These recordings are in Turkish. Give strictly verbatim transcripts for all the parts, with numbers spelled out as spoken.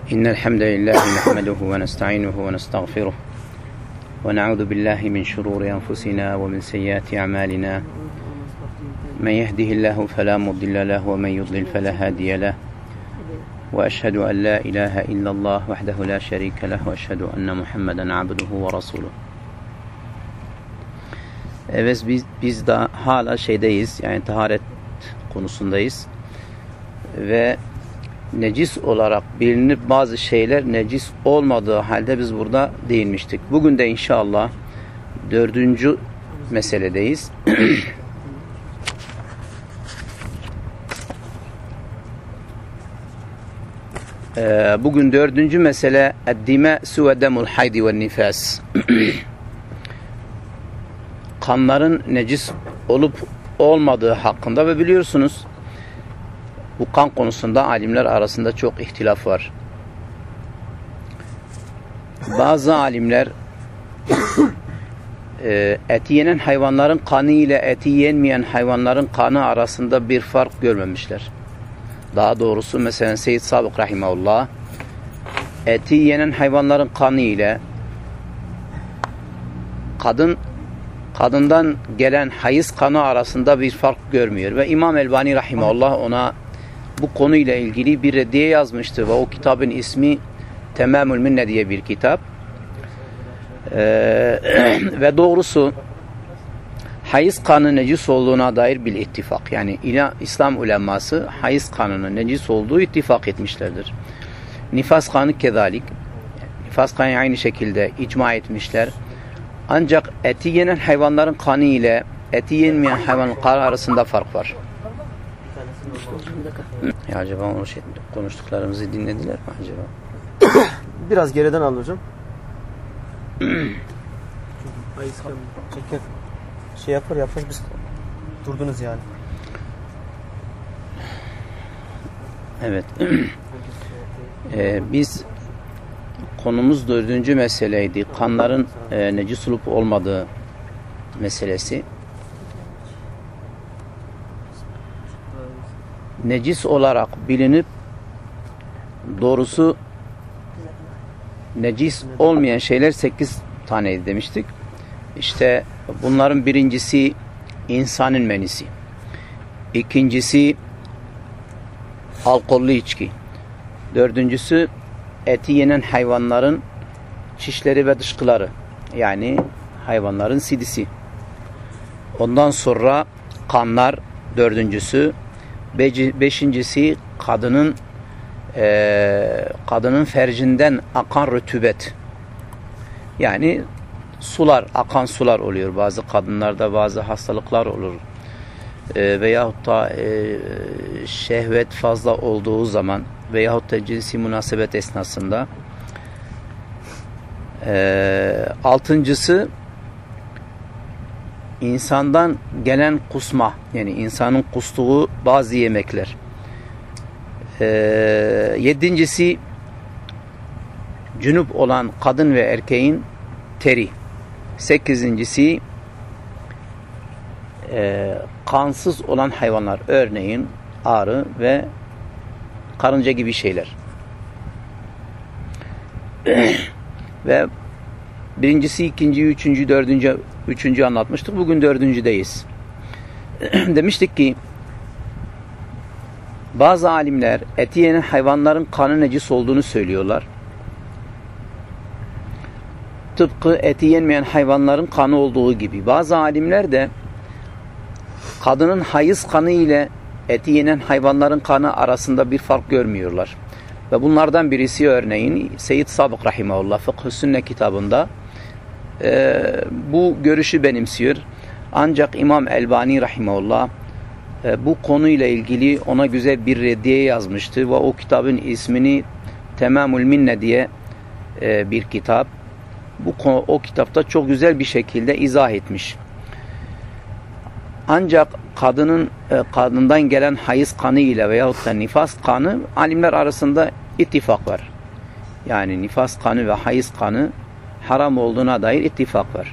إن الحمد لله نحمده ونستعينه ونستغفره ونعوذ بالله من شرور أنفسنا ومن سيئات أعمالنا من يهده الله فلا مضل له ومن يضلل فلا هادي له وأشهد أن لا إله إلا الله وحده لا شريك له وأشهد أن محمدا عبده ورسوله. Evet, biz, biz de hala şeydeyiz, yani taharet konusundayız ve necis olarak bilinip bazı şeyler necis olmadığı halde biz burada değinmiştik. Bugün de inşallah dördüncü meseledeyiz. Bugün dördüncü mesele eddimâ'su ve demul haydi ve nifas. Kanların necis olup olmadığı hakkında ve biliyorsunuz bu kan konusunda alimler arasında çok ihtilaf var. Bazı alimler e, eti yenen hayvanların kanı ile eti yenmeyen hayvanların kanı arasında bir fark görmemişler. Daha doğrusu mesela Seyyid Sabık Rahimahullah eti yenen hayvanların kanı ile kadın kadından gelen hayız kanı arasında bir fark görmüyor ve İmam Elbani Rahimahullah ona bu konuyla ilgili bir reddiye yazmıştı ve o kitabın ismi Temamül Minne diye bir kitap. Ee, ve doğrusu hayız kanı necis olduğuna dair bir ittifak. Yani İslam uleması hayız kanının necis olduğu ittifak etmişlerdir. Nifas kanı kezalik. Nifas kanı aynı şekilde icma etmişler. Ancak eti yenen hayvanların kanı ile eti yenmeyen hayvanın kanı arasında fark var. Ya acaba onu şey, konuştuklarımızı dinlediler mi acaba? Biraz geriden al hocam. şey yapar yapar biz durdunuz yani. Evet. ee, biz konumuz dördüncü meseleydi. Kanların e, necis olup olmadığı meselesi. Necis olarak bilinip doğrusu necis olmayan şeyler sekiz taneydi demiştik. İşte bunların birincisi insanın menisi. İkincisi alkollü içki. Dördüncüsü eti yenen hayvanların çişleri ve dışkıları. Yani hayvanların sidisi. Ondan sonra kanlar dördüncüsü. Beşincisi kadının e, kadının fercinden akan rütubet. Yani sular, akan sular oluyor. Bazı kadınlarda bazı hastalıklar olur. E, veyahut da e, şehvet fazla olduğu zaman veyahut da cinsi münasebet esnasında. E, altıncısı insandan gelen kusma, yani insanın kustuğu bazı yemekler. Ee, yedincisi cünüp olan kadın ve erkeğin teri. Sekizincisi e, kansız olan hayvanlar, örneğin arı ve karınca gibi şeyler. Ve birincisi, ikinci, üçüncü, dördüncü, üçüncü anlatmıştık. Bugün dördüncüdeyiz. Demiştik ki bazı alimler eti yenen hayvanların kanı necis olduğunu söylüyorlar. Tıpkı eti yenmeyen hayvanların kanı olduğu gibi. Bazı alimler de kadının hayız kanı ile eti yenen hayvanların kanı arasında bir fark görmüyorlar. Ve bunlardan birisi örneğin Seyyid Sabık Rahimahullah Fıkhü Sünne kitabında e, bu görüşü benimsiyor. Ancak İmam Elbani Rahimahullah e, bu konuyla ilgili ona güzel bir reddiye yazmıştı ve o kitabın ismini Temamül Minne diye e, bir kitap. Bu o kitapta çok güzel bir şekilde izah etmiş. Ancak kadının e, kadından gelen hayız kanı ile veyahut da nifas kanı alimler arasında ittifak var. Yani nifas kanı ve hayız kanı haram olduğuna dair ittifak var.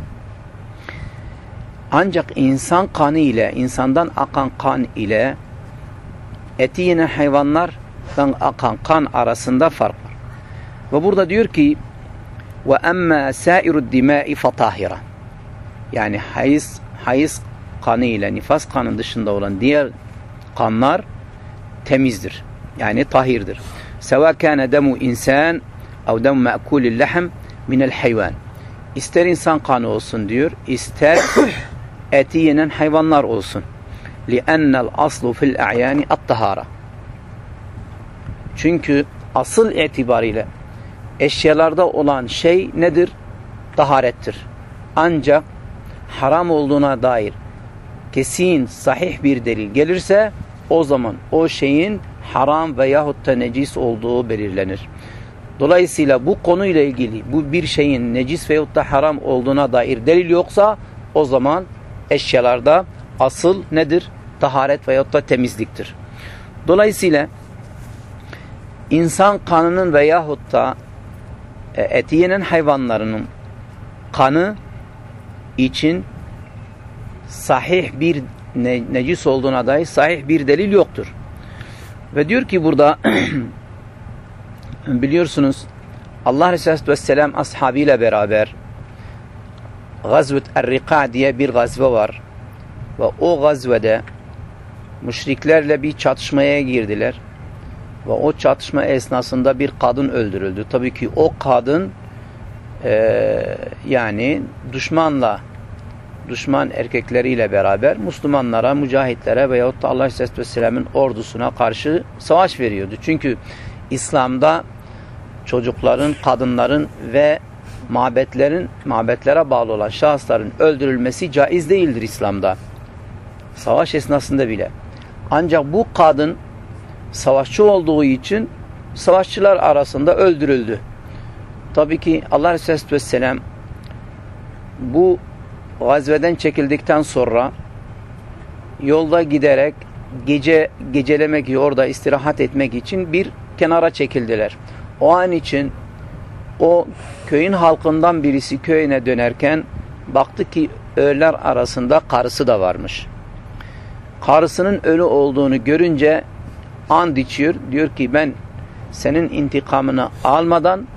Ancak insan kanı ile, insandan akan kan ile eti yenen hayvanlar damardan akan kan arasında fark var. Ve burada diyor ki ve emmâ sâirud dimâi fatahira. Yani hayız, hayız kanı ile nifas kanı dışında olan diğer kanlar temizdir. Yani tahirdir. Sevâ kâne demu insan ev demu me'kulil lehm minel hayvan. İster insan kanı olsun diyor, ister eti yenen hayvanlar olsun. لِأَنَّ الْأَصْلُ فِي الْاَعْيَانِ الطَّهَارَ. Çünkü asıl itibariyle eşyalarda olan şey nedir? Taharettir. Ancak haram olduğuna dair kesin, sahih bir delil gelirse o zaman o şeyin haram veyahut da necis olduğu belirlenir. Dolayısıyla bu konuyla ilgili bu bir şeyin necis veyahut da haram olduğuna dair delil yoksa o zaman eşyalarda asıl nedir? Taharet veyahut da temizliktir. Dolayısıyla insan kanının veyahut da eti yenen hayvanlarının kanı için sahih bir ne, necis olduğuna dair sahih bir delil yoktur. Ve diyor ki burada biliyorsunuz Allah Resulü Vesselam ashabıyla beraber Gazvet Er-Rika diye bir gazve var. Ve o gazvede müşriklerle bir çatışmaya girdiler. Ve o çatışma esnasında bir kadın öldürüldü. Tabii ki o kadın e, yani düşmanla düşman erkekleriyle beraber Müslümanlara, mücahitlere veyahut da Allah Aleyhisselatü Vesselam'ın ordusuna karşı savaş veriyordu. Çünkü İslam'da çocukların, kadınların ve mabetlerin, mabetlere bağlı olan şahısların öldürülmesi caiz değildir İslam'da. Savaş esnasında bile. Ancak bu kadın savaşçı olduğu için savaşçılar arasında öldürüldü. Tabii ki Allah Aleyhisselatü Vesselam bu gazveden çekildikten sonra yolda giderek gece gecelemek, orada istirahat etmek için bir kenara çekildiler. O an için o köyün halkından birisi köyüne dönerken baktı ki ölüler arasında karısı da varmış. Karısının ölü olduğunu görünce and içiyor. Diyor ki ben senin intikamını almadan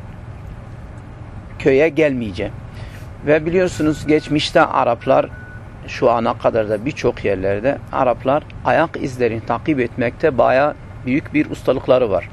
köye gelmeyeceğim. Ve biliyorsunuz geçmişte Araplar şu ana kadar da birçok yerlerde Araplar ayak izlerini takip etmekte bayağı büyük bir ustalıkları var.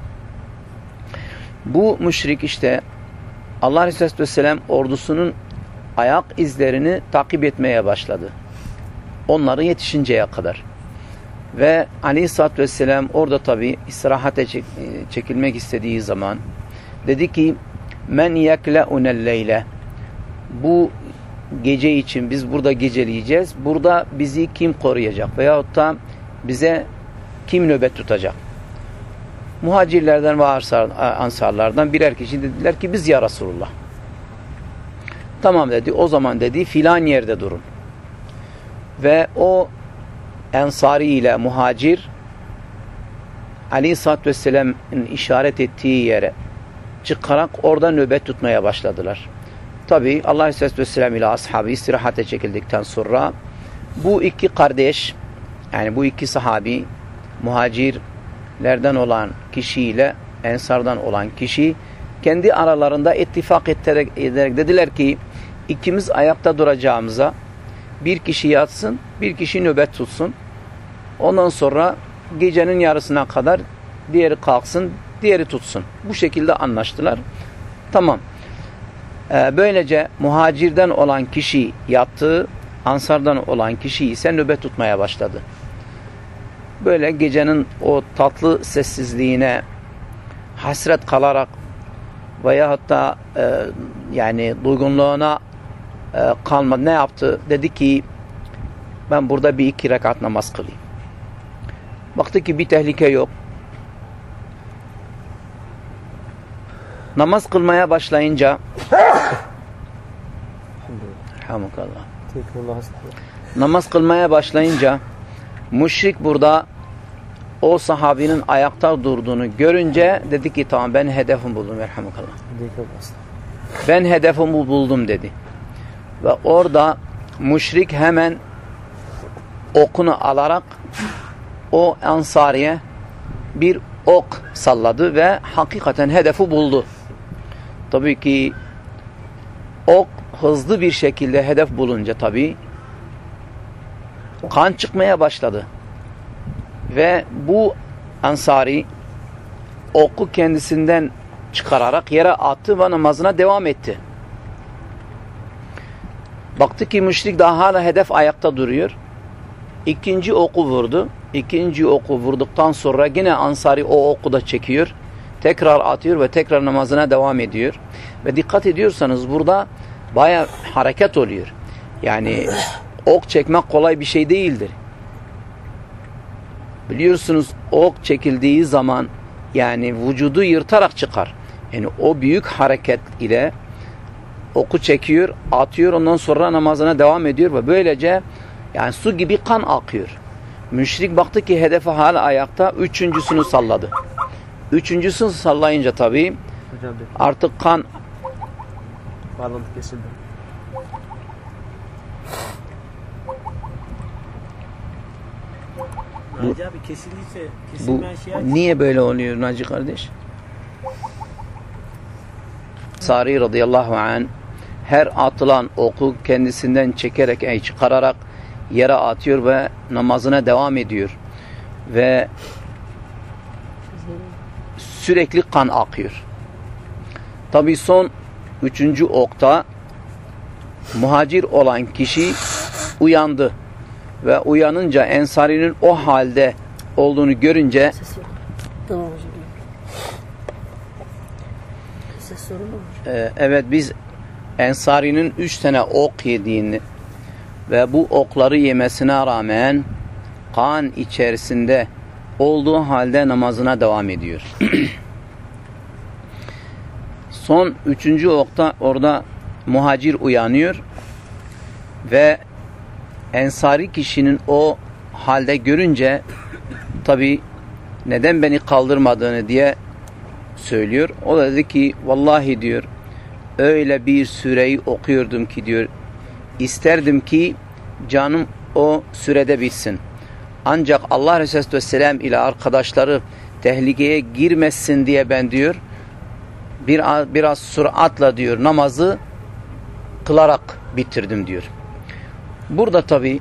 Bu müşrik işte Allah Aleyhisselatü Vesselam ordusunun ayak izlerini takip etmeye başladı. Onları yetişinceye kadar. Ve Aleyhisselatü Vesselam orada tabi istirahate çekilmek istediği zaman dedi ki men yekle'unel leyle, bu gece için biz burada geceleyeceğiz. Burada bizi kim koruyacak veyahut da bize kim nöbet tutacak? Muhacirlerden ve ansarlardan birer kişi dediler ki biz ya Resulullah. Tamam dedi. O zaman dedi filan yerde durun. Ve o ensari ile muhacir Aleyhisselatü Vesselam'ın işaret ettiği yere çıkarak orada nöbet tutmaya başladılar. Tabi Allah Aleyhisselatü Vesselam ile ashabı istirahate çekildikten sonra bu iki kardeş, yani bu iki sahabi, muhacirlerden olan kişiyle ensardan olan kişi kendi aralarında ittifak ederek, ederek dediler ki ikimiz ayakta duracağımıza bir kişi yatsın, bir kişi nöbet tutsun. Ondan sonra gecenin yarısına kadar diğeri kalksın, diğeri tutsun. Bu şekilde anlaştılar. Tamam. Ee, böylece muhacirden olan kişi yattı, ansardan olan kişi ise nöbet tutmaya başladı. Böyle gecenin o tatlı sessizliğine hasret kalarak veyahut da e, yani duygunluğuna e, kalmadı. Ne yaptı? Dedi ki ben burada bir iki rekat namaz kılayım. Baktı ki bir tehlike yok. Namaz kılmaya başlayınca namaz kılmaya başlayınca müşrik burada o sahabinin ayakta durduğunu görünce dedi ki tamam ben hedefimi buldum. Ben hedefimi buldum dedi. Ve orada müşrik hemen okunu alarak o ansariye bir ok salladı ve hakikaten hedefi buldu. Tabii ki ok hızlı bir şekilde hedef bulunca tabii kan çıkmaya başladı. Ve bu Ansari oku kendisinden çıkararak yere attı ve namazına devam etti. Baktı ki müşrik daha hala hedef ayakta duruyor. İkinci oku vurdu. İkinci oku vurduktan sonra yine Ansari o oku da çekiyor. Tekrar atıyor ve tekrar namazına devam ediyor. Ve dikkat ediyorsanız burada bayağı hareket oluyor. Yani ok çekmek kolay bir şey değildir. Biliyorsunuz ok çekildiği zaman yani vücudu yırtarak çıkar. Yani o büyük hareket ile oku çekiyor, atıyor, ondan sonra namazına devam ediyor ve böylece yani su gibi kan akıyor. Müşrik baktı ki hedefi hala ayakta, üçüncüsünü salladı. Üçüncüsünü sallayınca tabii artık kan bağlantı kesildi. Naci abi kesildiyse bu kesilmeyen şey aç. niye böyle oluyor Naci kardeş? Sari radıyallahu anh her atılan oku kendisinden çekerek, yani çıkararak yere atıyor ve namazına devam ediyor. Ve sürekli kan akıyor. Tabii son üçüncü okta muhacir olan kişi uyandı. Ve uyanınca Ensari'nin o halde olduğunu görünce Tamam hocam. Ses sorun mu var? e, evet biz Ensari'nin üç tane ok yediğini ve bu okları yemesine rağmen kan içerisinde olduğu halde namazına devam ediyor. Son üçüncü okta orada muhacir uyanıyor ve Ensari kişinin o halde görünce tabi neden beni kaldırmadığını diye söylüyor. O da dedi ki vallahi diyor öyle bir süreyi okuyordum ki diyor isterdim ki canım o sürede bitsin. Ancak Allah Resulü Vesselam ile arkadaşları tehlikeye girmesin diye ben diyor bir, biraz süratla diyor namazı kılarak bitirdim diyor. Burada tabi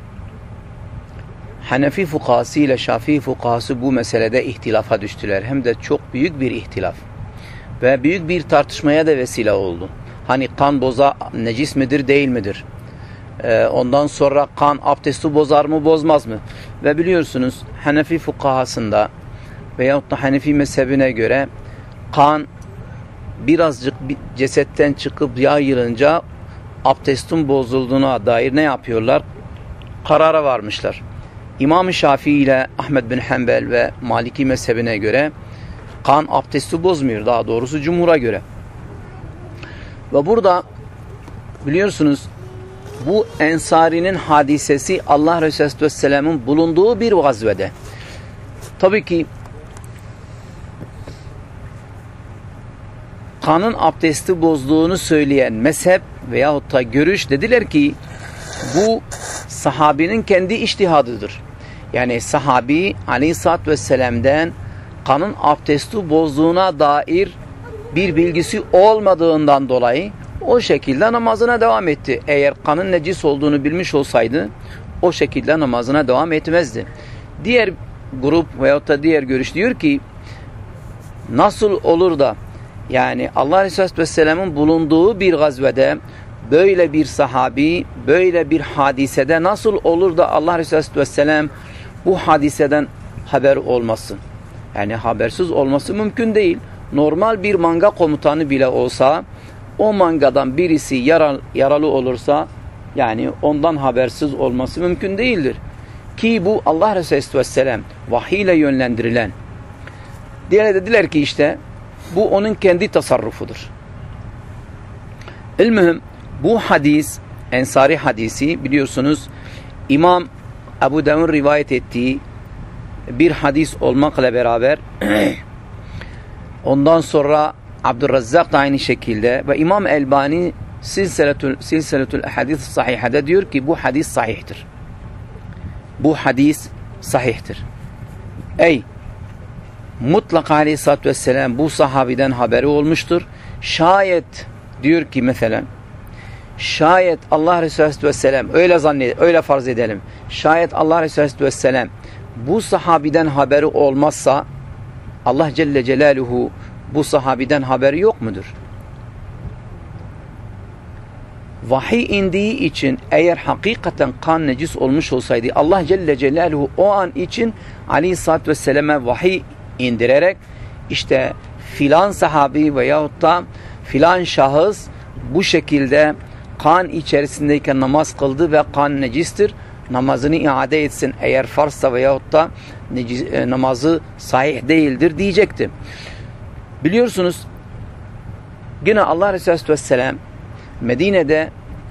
Hanefi fukahası ile Şafii fukahası bu meselede ihtilafa düştüler. Hem de çok büyük bir ihtilaf. Ve büyük bir tartışmaya da vesile oldu. Hani kan boza necis midir değil midir? Ee, ondan sonra kan abdesti bozar mı bozmaz mı? Ve biliyorsunuz Hanefi fukahasında veyahut da Hanefi mezhebine göre kan birazcık bir cesetten çıkıp yayılınca abdestin bozulduğuna dair ne yapıyorlar? Karara varmışlar. İmam-ı Şafii ile Ahmed bin Hanbel ve Maliki mezhebine göre kan abdesti bozmuyor. Daha doğrusu cumhura göre. Ve burada biliyorsunuz bu Ensari'nin hadisesi Allah Resulü Vesselam'ın bulunduğu bir gazvede. Tabii ki kanın abdesti bozduğunu söyleyen mezhep veyahut da görüş dediler ki bu sahabinin kendi içtihadıdır. Yani sahabi Aleyhisselatü Vesselam'dan kanın abdesti bozduğuna dair bir bilgisi olmadığından dolayı o şekilde namazına devam etti. Eğer kanın necis olduğunu bilmiş olsaydı o şekilde namazına devam etmezdi. Diğer grup veyahut da diğer görüş diyor ki nasıl olur da yani Allah Resulü Vesselam'ın bulunduğu bir gazvede böyle bir sahabi, böyle bir hadisede nasıl olur da Allah Resulü Vesselam bu hadiseden haber olmasın? Yani habersiz olması mümkün değil. Normal bir manga komutanı bile olsa o mangadan birisi yaralı, yaralı olursa yani ondan habersiz olması mümkün değildir. Ki bu Allah Resulü Vesselam vahiy ile yönlendirilen. Diğer dediler ki işte bu onun kendi tasarrufudur. İlmihim bu hadis, Ensari hadisi biliyorsunuz İmam Ebu Davud rivayet ettiği bir hadis olmakla beraber ondan sonra Abdurrazzak da aynı şekilde ve İmam Elbani silsiletül, silsiletül hadis sahihede diyor ki bu hadis sahihtir. Bu hadis sahihtir. Ey mutlaka aleyhissalatü vesselam bu sahabiden haberi olmuştur. Şayet diyor ki mesela, şayet Allah Resulü aleyhissalatü vesselam öyle zannet, öyle farz edelim. Şayet Allah Resulü aleyhissalatü vesselam bu sahabiden haberi olmazsa Allah Celle Celaluhu bu sahabiden haberi yok mudur? Vahiy indiği için eğer hakikaten kan necis olmuş olsaydı Allah Celle Celaluhu o an için Aleyhisselatü Vesselam'a vahiy indirerek işte filan sahabi veyahut da filan şahıs bu şekilde kan içerisindeyken namaz kıldı ve kan necistir. Namazını iade etsin eğer farzsa veyahut da necis, e, namazı sahih değildir diyecekti. Biliyorsunuz yine Allah Resulü Vesselam Medine'de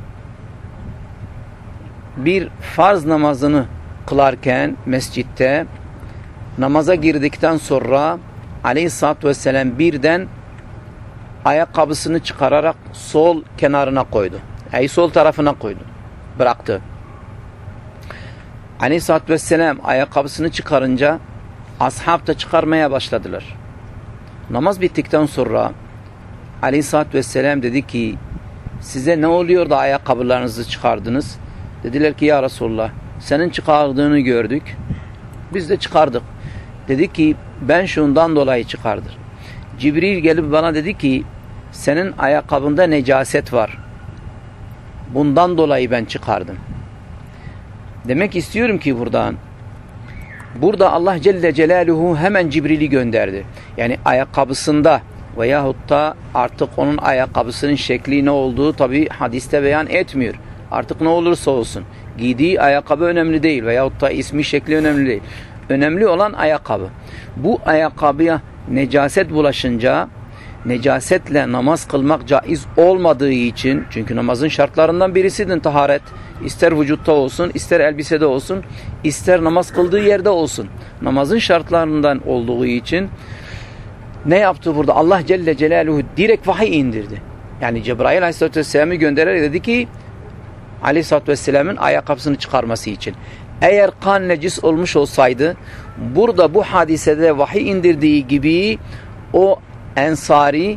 bir farz namazını kılarken mescitte namaza girdikten sonra Aleyhisselatü Vesselam birden ayakkabısını çıkararak sol kenarına koydu. Yani sol tarafına koydu. Bıraktı. Aleyhisselatü Vesselam ayakkabısını çıkarınca ashab da çıkarmaya başladılar. Namaz bittikten sonra Aleyhisselatü Vesselam dedi ki size ne oluyor da ayakkabılarınızı çıkardınız? Dediler ki ya Resulullah senin çıkardığını gördük. Biz de çıkardık. Dedi ki ben şundan dolayı çıkardım. Cibril gelip bana dedi ki senin ayakkabında necaset var. Bundan dolayı ben çıkardım. Demek istiyorum ki buradan burada Allah Celle Celaluhu hemen Cibril'i gönderdi. Yani ayakkabısında veyahut da artık onun ayakkabısının şekli ne olduğu tabi hadiste beyan etmiyor. Artık ne olursa olsun. Giydiği ayakkabı önemli değil veyahut da ismi şekli önemli değil. Önemli olan ayakkabı. Bu ayakkabıya necaset bulaşınca necasetle namaz kılmak caiz olmadığı için çünkü namazın şartlarından birisidir taharet. İster vücutta olsun, ister elbisede olsun, ister namaz kıldığı yerde olsun. Namazın şartlarından olduğu için ne yaptı burada? Allah Celle Celaluhu direkt vahiy indirdi. Yani Cebrail Aleyhisselatü Vesselam'ı göndererek dedi ki Aleyhisselatü Vesselam'ın ayakkabısını çıkarması için. Eğer kan necis olmuş olsaydı burada bu hadisede vahiy indirdiği gibi o Ensari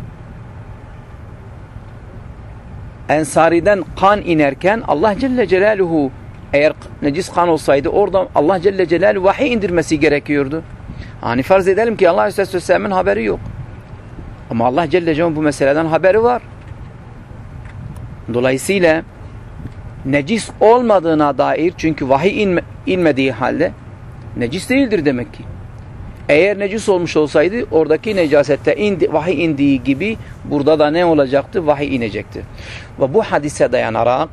Ensari'den kan inerken Allah Celle Celaluhu eğer necis kan olsaydı orada Allah Celle Celaluhu vahiy indirmesi gerekiyordu. Hani farz edelim ki Allah Aleyhisselatü Vesselam'ın haberi yok. Ama Allah Celle Celaluhu bu meseleden haberi var. Dolayısıyla necis olmadığına dair çünkü vahiy inme, inmediği halde necis değildir demek ki. Eğer necis olmuş olsaydı oradaki necasette indi, vahiy indiği gibi burada da ne olacaktı? Vahiy inecekti. Ve bu hadise dayanarak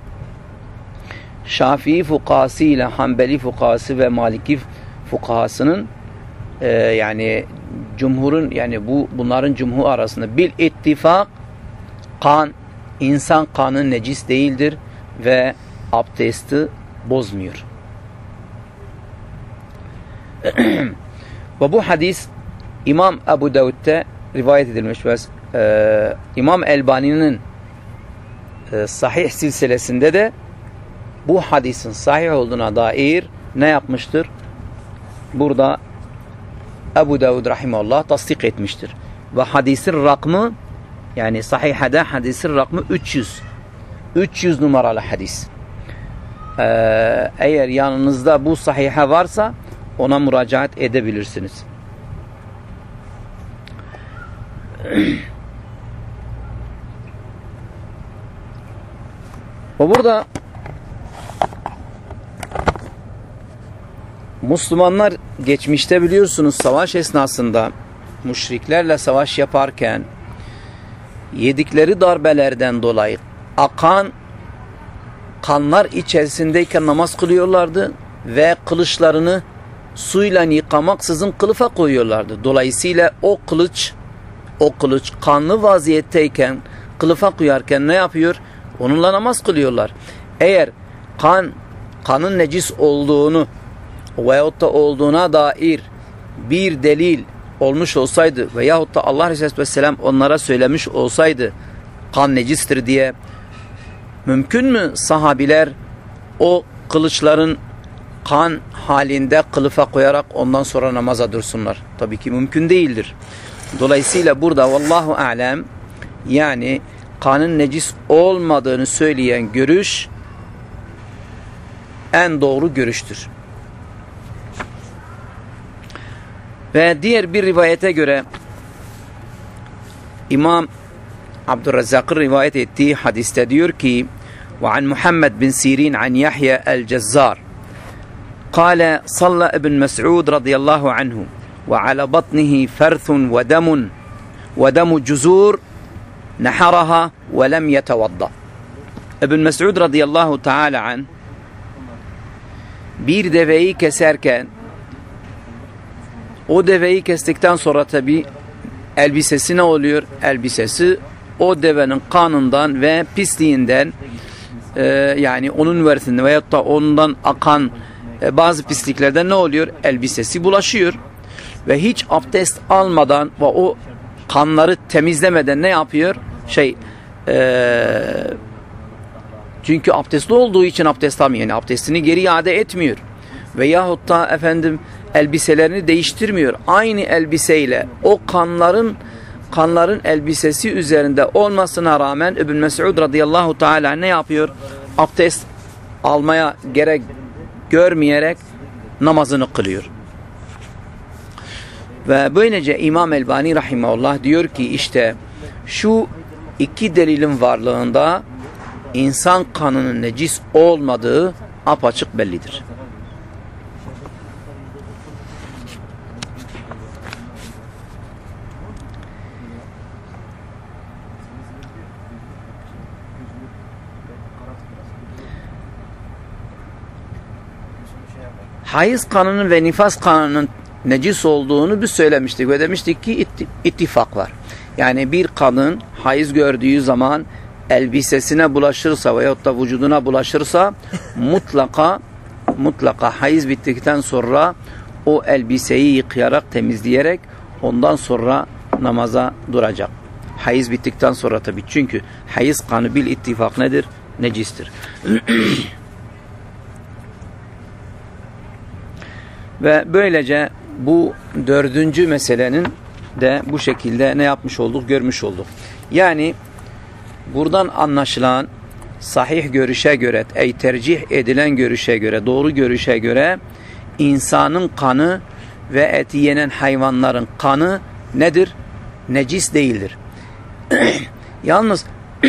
Şafii fukahası ile Hanbeli fukahası ve Maliki fukahasının e, yani cumhurun yani bu bunların cumhur arasında bil ittifak kan insan kanı necis değildir ve abdesti bozmuyor. Ve bu hadis İmam Ebu Davud'da rivayet edilmiş ve e, İmam Elbani'nin e, sahih silsilesinde de bu hadisin sahih olduğuna dair ne yapmıştır? Burada Ebu Davud rahimahullah tasdik etmiştir. Ve hadisin rakmı yani sahihede hadisin rakmı üç yüz. üç yüz numaralı hadis. Ee, eğer yanınızda bu sahihe varsa ona müracaat edebilirsiniz. Ve burada Müslümanlar geçmişte biliyorsunuz savaş esnasında müşriklerle savaş yaparken yedikleri darbelerden dolayı akan kanlar içerisindeyken namaz kılıyorlardı ve kılıçlarını suyla yıkamaksızın kılıfa koyuyorlardı. Dolayısıyla o kılıç o kılıç kanlı vaziyetteyken kılıfa koyarken ne yapıyor? Onunla namaz kılıyorlar. Eğer kan kanın necis olduğunu veyahut da olduğuna dair bir delil olmuş olsaydı veyahut da Allah Resulü Vesselam onlara söylemiş olsaydı kan necistir diye mümkün mü sahabiler o kılıçların kan halinde kılıfa koyarak ondan sonra namaza dursunlar. Tabii ki mümkün değildir. Dolayısıyla burada vallahu alem, yani kanın necis olmadığını söyleyen görüş en doğru görüştür. Ve diğer bir rivayete göre İmam Abdurrazzak'ın rivayet ettiği hadiste diyor ki: وعن محمد بن سيرين عن يحيى الجزار قال صلى ابن مسعود رضي الله عنه وعلى بطنه فرث ودم ودم جزور نحرها ولم يتوضأ. İbn Mes'ud radıyallahu teala an bir deveyi keserken, o deveyi kestikten sonra tabi elbisesi ne oluyor? Elbisesi o devenin kanından ve pisliğinden, e, yani onun verisinden veyahut da ondan akan e, bazı pisliklerden ne oluyor? Elbisesi bulaşıyor. Ve hiç abdest almadan ve o kanları temizlemeden ne yapıyor? Şey, e, çünkü abdestli olduğu için abdest almıyor. Yani abdestini geri iade etmiyor. Veyahut da efendim elbiselerini değiştirmiyor. Aynı elbiseyle o kanların kanların elbisesi üzerinde olmasına rağmen İbn Mes'ud radıyallahu teala ne yapıyor? Abdest almaya gerek görmeyerek namazını kılıyor. Ve böylece İmam Elbani rahimahullah diyor ki işte şu iki delilin varlığında insan kanının necis olmadığı apaçık bellidir. Hayız kanının ve nifas kanının necis olduğunu biz söylemiştik ve demiştik ki ittifak var. Yani bir kadın hayız gördüğü zaman elbisesine bulaşırsa veyahut da vücuduna bulaşırsa mutlaka mutlaka hayız bittikten sonra o elbiseyi yıkayarak, temizleyerek ondan sonra namaza duracak. Hayız bittikten sonra tabii, çünkü hayız kanı bil ittifak nedir? Necistir. Ve böylece bu dördüncü meselenin de bu şekilde ne yapmış olduk? Görmüş olduk. Yani buradan anlaşılan sahih görüşe göre, ey tercih edilen görüşe göre, doğru görüşe göre insanın kanı ve eti yenen hayvanların kanı nedir? Necis değildir. Yalnız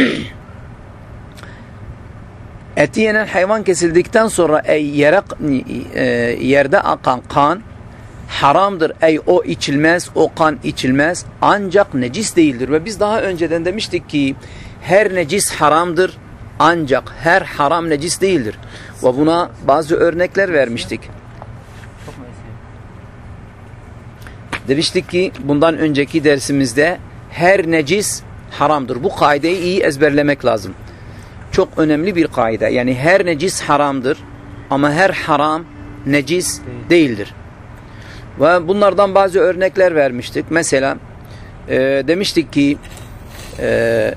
eti yenen hayvan kesildikten sonra ey yere, e, yerde akan kan haramdır. Ey o içilmez, o kan içilmez. Ancak necis değildir. Ve biz daha önceden demiştik ki her necis haramdır. Ancak her haram necis değildir. Ve buna bazı örnekler vermiştik. Demiştik ki bundan önceki dersimizde her necis haramdır. Bu kaideyi iyi ezberlemek lazım. Çok önemli bir kaide. Yani her necis haramdır ama her haram necis değildir. Ve bunlardan bazı örnekler vermiştik. Mesela e, demiştik ki e,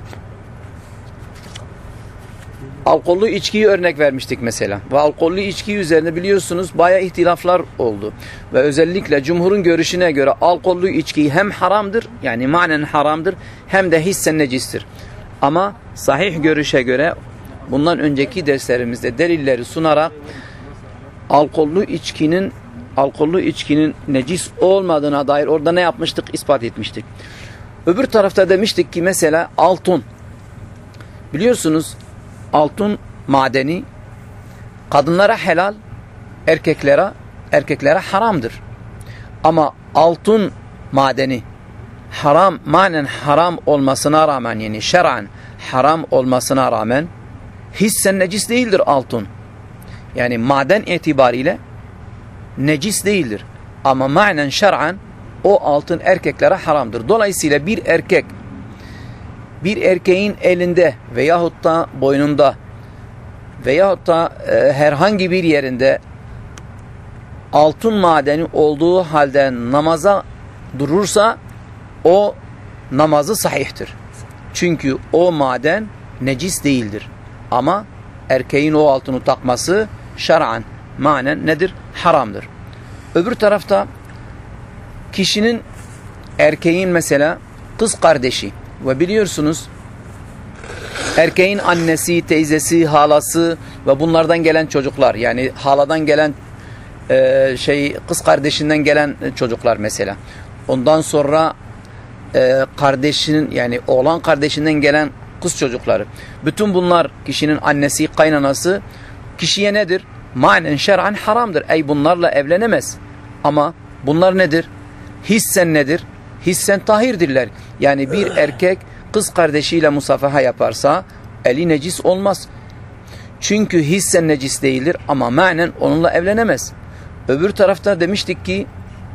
alkollü içkiyi örnek vermiştik mesela. Ve alkollü içki üzerine biliyorsunuz bayağı ihtilaflar oldu. Ve özellikle cumhurun görüşüne göre alkollü içki hem haramdır, yani manen haramdır, hem de hissen necistir. Ama sahih görüşe göre bundan önceki derslerimizde delilleri sunarak alkollü içkinin alkollü içkinin necis olmadığına dair orada ne yapmıştık? İspat etmiştik. Öbür tarafta demiştik ki mesela altın. Biliyorsunuz altın madeni kadınlara helal, erkeklere erkeklere haramdır. Ama altın madeni haram, manen haram olmasına rağmen, yani şer'an haram olmasına rağmen hissen necis değildir altın. Yani maden itibariyle necis değildir. Ama manen şer'an o altın erkeklere haramdır. Dolayısıyla bir erkek bir erkeğin elinde veyahut da boynunda veyahut da e, herhangi bir yerinde altın madeni olduğu halde namaza durursa o namazı sahihtir. Çünkü o maden necis değildir. Ama erkeğin o altını takması şer'an manen nedir? Haramdır. Öbür tarafta kişinin, erkeğin mesela kız kardeşi ve biliyorsunuz erkeğin annesi, teyzesi, halası ve bunlardan gelen çocuklar, yani haladan gelen e, şey kız kardeşinden gelen çocuklar mesela. Ondan sonra e, kardeşinin, yani oğlan kardeşinden gelen kız çocukları. Bütün bunlar kişinin annesi, kaynanası kişiye nedir? Manen şer'an haramdır. Ey bunlarla evlenemez. Ama bunlar nedir? Hissen nedir? Hissen tahirdirler. Yani bir erkek kız kardeşiyle musafaha yaparsa eli necis olmaz. Çünkü hissen necis değildir ama manen onunla evlenemez. Öbür tarafta demiştik ki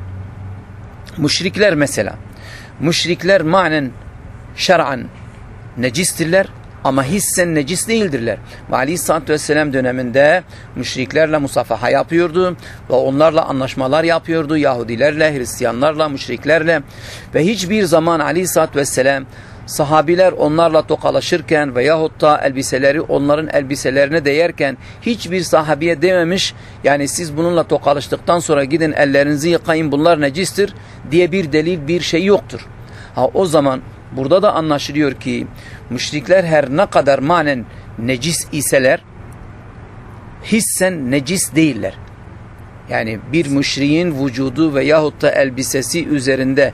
müşrikler mesela. Müşrikler manen şer'an necistirler ama hissen necis değildirler. Ve Aleyhisselatü Vesselam döneminde müşriklerle musafaha yapıyordu ve onlarla anlaşmalar yapıyordu. Yahudilerle, Hristiyanlarla, müşriklerle ve hiçbir zaman Aleyhisselatü Vesselam sahabiler onlarla tokalaşırken veyahut da elbiseleri onların elbiselerine değerken hiçbir sahabiye dememiş, yani siz bununla tokalaştıktan sonra gidin ellerinizi yıkayın, bunlar necistir diye bir delil, bir şey yoktur. Ha, o zaman burada da anlaşılıyor ki müşrikler her ne kadar manen necis iseler hissen necis değiller. Yani bir müşriğin vücudu veyahut da elbisesi üzerinde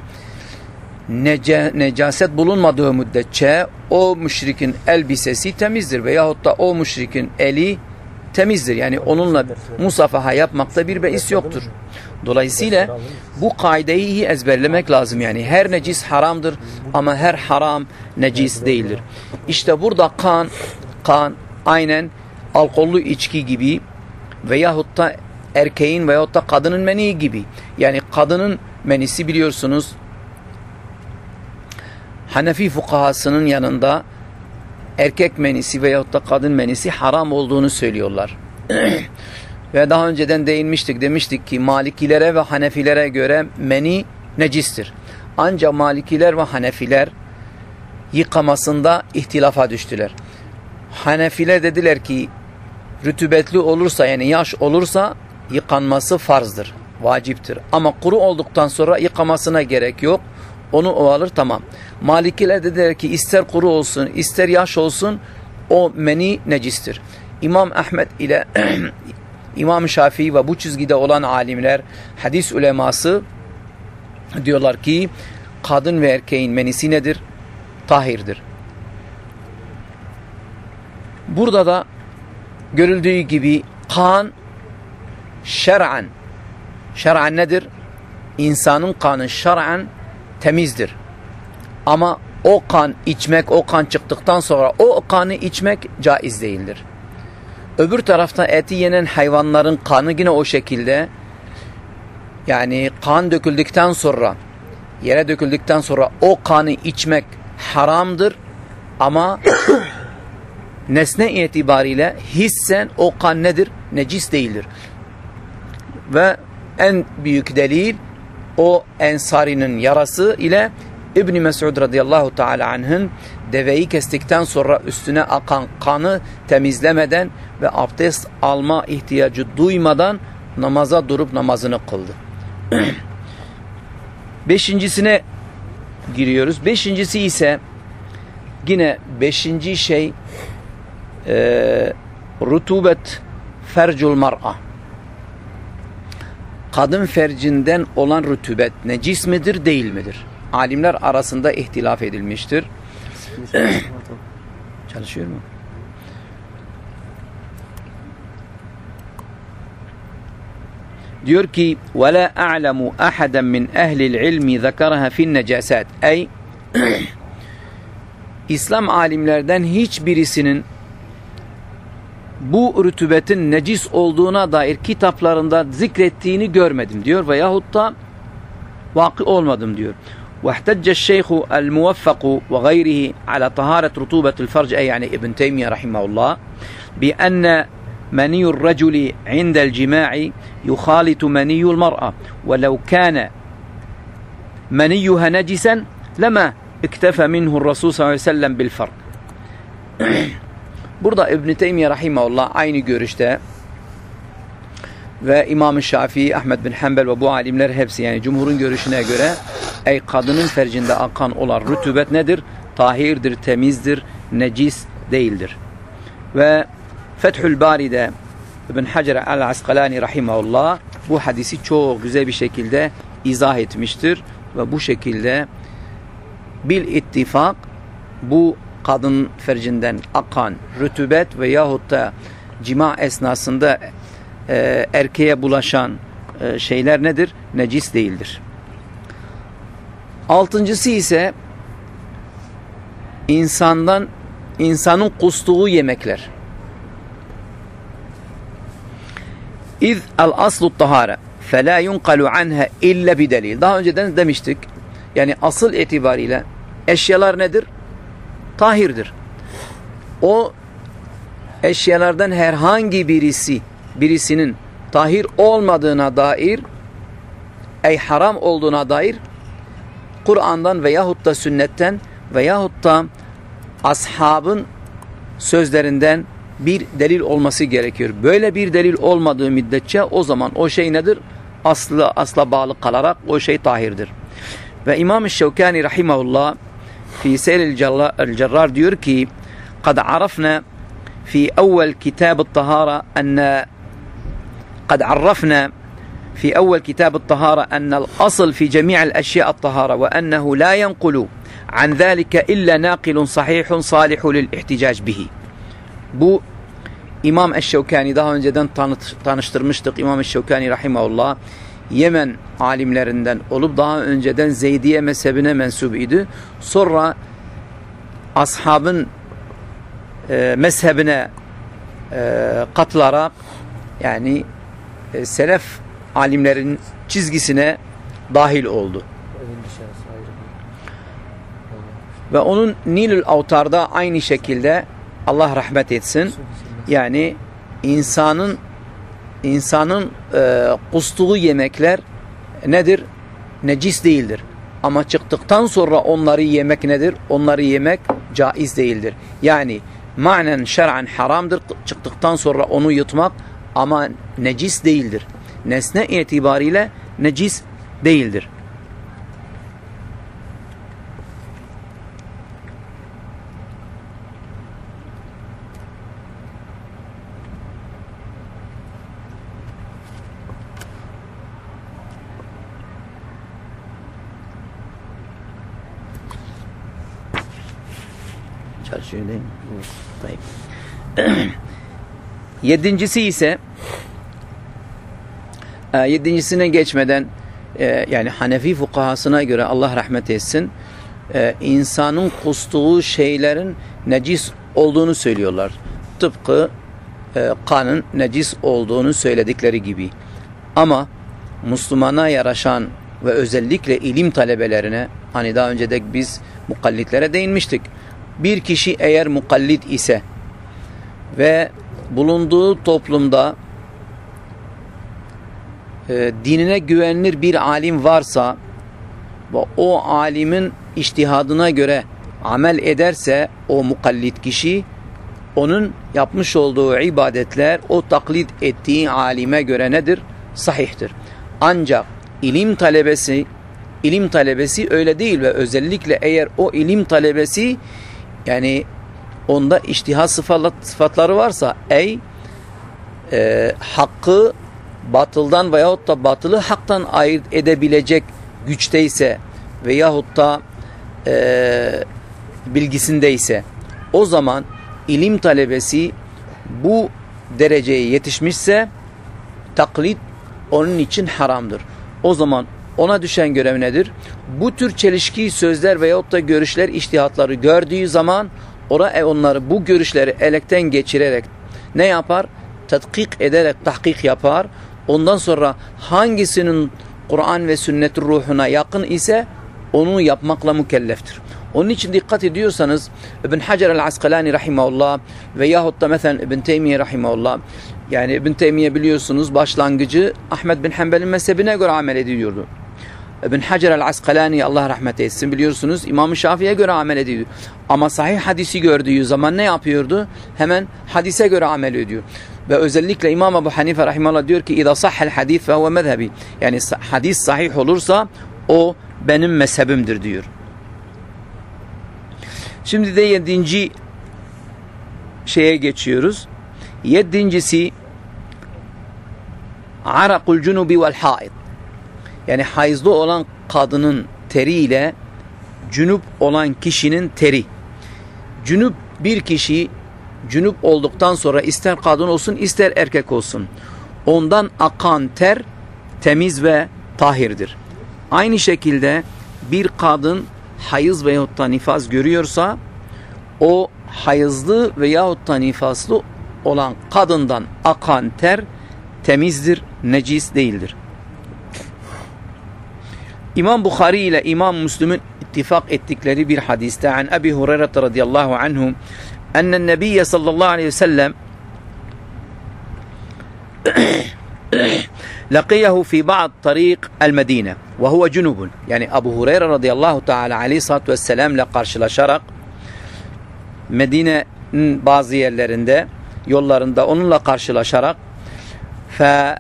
nece, necaset bulunmadığı müddetçe o müşrikin elbisesi temizdir veyahut da o müşrikin eli temizdir. Yani onunla musafaha yapmakta bir beis yoktur. Dolayısıyla bu kaideyi iyi ezberlemek lazım. Yani her necis haramdır ama her haram necis değildir. İşte burada kan, kan aynen alkollü içki gibi veyahut da erkeğin veyahut da kadının meniği gibi. Yani kadının menisi biliyorsunuz Hanefi fukahasının yanında erkek menisi veyahut da kadın menisi haram olduğunu söylüyorlar. Ve daha önceden değinmiştik, demiştik ki Malikilere ve Hanefilere göre meni necistir. Ancak Malikiler ve Hanefiler yıkamasında ihtilafa düştüler. Hanefiler dediler ki rütubetli olursa, yani yaş olursa yıkanması farzdır, vaciptir. Ama kuru olduktan sonra yıkamasına gerek yok. Onu o alır, tamam. Malikiler dediler ki ister kuru olsun ister yaş olsun o meni necistir. İmam Ahmed ile İmam Şafii ve bu çizgide olan alimler, hadis uleması diyorlar ki kadın ve erkeğin menisi nedir? Tahirdir. Burada da görüldüğü gibi kan şer'an, şer'an nedir? İnsanın kanı şer'an temizdir. Ama o kan içmek, o kan çıktıktan sonra o kanı içmek caiz değildir. Öbür tarafta eti yenen hayvanların kanı yine o şekilde, yani kan döküldükten sonra, yere döküldükten sonra o kanı içmek haramdır. Ama nesne itibariyle hissen o kan nedir? Necis değildir. Ve en büyük delil o Ensari'nin yarası ile İbn Mesud radıyallahu teala anh'ın deveyi kestikten sonra üstüne akan kanı temizlemeden ve abdest alma ihtiyacı duymadan namaza durup namazını kıldı. Beşincisine giriyoruz. Beşincisi ise yine beşinci şey e, rutubet fercul mar'a. Kadın fercinden olan rutubet necis midir, değil midir? Alimler arasında ihtilaf edilmiştir. Çalışıyor mu? Diyor ki وَلَا أَعْلَمُ أَحَدًا مِنْ أَهْلِ الْعِلْمِ ذَكَرَهَا فِي النَّجَاسَاتِ. Ey İslam alimlerden hiçbirisinin bu rütubetin necis olduğuna dair kitaplarında zikrettiğini görmedim diyor veyahut da vakı olmadım diyor. واحتج الشيخ الموفق وغيره على طهارة رطوبة الفرج أي يعني ابن تيمية رحمه الله بأن مني الرجل عند الجماع يخالط مني المرأة ولو كان منيها نجسا لما اكتفى منه الرسول صلى الله عليه وسلم بالفرق. Burada İbn Teymiye rahimehullah aynı görüşte ve İmam-ı Şafii, Ahmed bin Hanbel ve bu alimler hepsi, yani cumhurun görüşüne göre ey kadının fercinde akan olan rütubet nedir? Tahirdir, temizdir, necis değildir. Ve Fethül Bari'de İbn Hacer el-Asqalani rahimahullah bu hadisi çok güzel bir şekilde izah etmiştir ve bu şekilde bil ittifak bu kadın fercinden akan rütubet veyahut da cima esnasında e, erkeğe bulaşan e, şeyler nedir? Necis değildir. Altıncısı ise insandan insanın kustuğu yemekler. İz el-aslu tahara فَلَا يُنْقَلُ عَنْهَا اِلَّا بِدَلِيلٍ. Daha önceden demiştik. Yani asıl itibariyle eşyalar nedir? Tahirdir. O eşyalardan herhangi birisi birisinin tahir olmadığına dair, ey haram olduğuna dair Kur'an'dan veyahut da sünnetten veyahut da ashabın sözlerinden bir delil olması gerekiyor. Böyle bir delil olmadığı müddetçe o zaman o şey nedir? Aslı, asla bağlı kalarak o şey tahirdir. Ve İmam-ı Şevkani rahimahullah fi Seyril Cerrar diyor ki قد عرفنا في أول كتاب الطهارة أن قد عرفنا في أول كتاب الطهارة أن الأصل في جميع الأشياء الطهارة وأنه لا ينقل عن ذلك إلا ناقل صحيح صالح للاحتجاج به. Bu İmam Eşşevkani daha önceden tanıt, tanıştırmıştık. İmam Eşşevkani rahimahullah Yemen alimlerinden olup daha önceden Zeydiye mezhebine mensup idi. Sonra ashabın e, mezhebine e, katılarak yani e, selef alimlerin çizgisine dahil oldu. Ve onun Nilül Avtar'da aynı şekilde Allah rahmet etsin. Yani insanın insanın e, kustuğu yemekler nedir? Necis değildir. Ama çıktıktan sonra onları yemek nedir? Onları yemek caiz değildir. Yani manen şer'an haramdır. Çıktıktan sonra onu yutmak ama necis değildir. Nesne itibariyle necis değildir. Çalışıyor değil mi? Evet. Yedincisi ise yedincisine geçmeden yani Hanefi fukahasına göre Allah rahmet etsin insanın kustuğu şeylerin necis olduğunu söylüyorlar. Tıpkı kanın necis olduğunu söyledikleri gibi. Ama Müslümana yaraşan ve özellikle ilim talebelerine, hani daha önce de biz mukallitlere değinmiştik. Bir kişi eğer mukallit ise ve bulunduğu toplumda e, dinine güvenilir bir alim varsa ve o alimin içtihadına göre amel ederse o mukallit kişi, onun yapmış olduğu ibadetler o taklit ettiği alime göre nedir? Sahihtir. Ancak ilim talebesi ilim talebesi öyle değil ve özellikle eğer o ilim talebesi yani onda içtihat sıfatları varsa ey e, hakkı batıldan veyahut da batılı haktan ayırt edebilecek güçteyse veyahut da e, bilgisindeyse o zaman ilim talebesi bu dereceye yetişmişse taklit onun için haramdır. O zaman ona düşen görev nedir? Bu tür çelişki sözler veyahut da görüşler, içtihatları gördüğü zaman ona onları bu görüşleri elekten geçirerek ne yapar? Tadkik ederek tahkik yapar. Ondan sonra hangisinin Kur'an ve sünnet ruhuna yakın ise onu yapmakla mükelleftir. Onun için dikkat ediyorsanız İbn Hacer el-Asqalani rahimahullah veyahut da mesela İbn Teymiye rahimahullah, yani İbn Teymiye biliyorsunuz başlangıcı Ahmed bin Hanbel'in mezhebine göre amel ediyordu. İbn Hacer el-Asqalani Allah rahmet etsin biliyorsunuz İmam-ı Şafii'ye göre amel ediyor. Ama sahih hadisi gördüğü zaman ne yapıyordu? Hemen hadise göre amel ediyor. Ve özellikle İmam Ebu Hanife rahimallah diyor ki اِذَا صَحَّ الْحَدِيث فَهُوَ مَذْهَبِ yani hadis sahih olursa o benim mezhebimdir diyor. Şimdi de yedinci şeye geçiyoruz. Yedincisi arakul cunubi vel haid. Yani hayızlı olan kadının teriyle cünüp olan kişinin teri. Cünüp bir kişi cünüp olduktan sonra ister kadın olsun ister erkek olsun ondan akan ter temiz ve tahirdir. Aynı şekilde bir kadın hayız veyahut da nifas görüyorsa o hayızlı veyahut da nifaslı olan kadından akan ter temizdir, necis değildir. İmam Bukhari ile İmam Müslim'in ittifak ettikleri bir hadiste an Ebi Hureyre radıyallahu anhu ennen nebiyye sallallahu aleyhi ve sellem laqiyahu fi ba'd tariq el-Medine ve huve cunubun. Yani Ebu Hureyre radıyallahu teala aleyhissalatu vesselam ile karşılaşarak Medine'nin bazı yerlerinde yollarında onunla karşılaşarak fe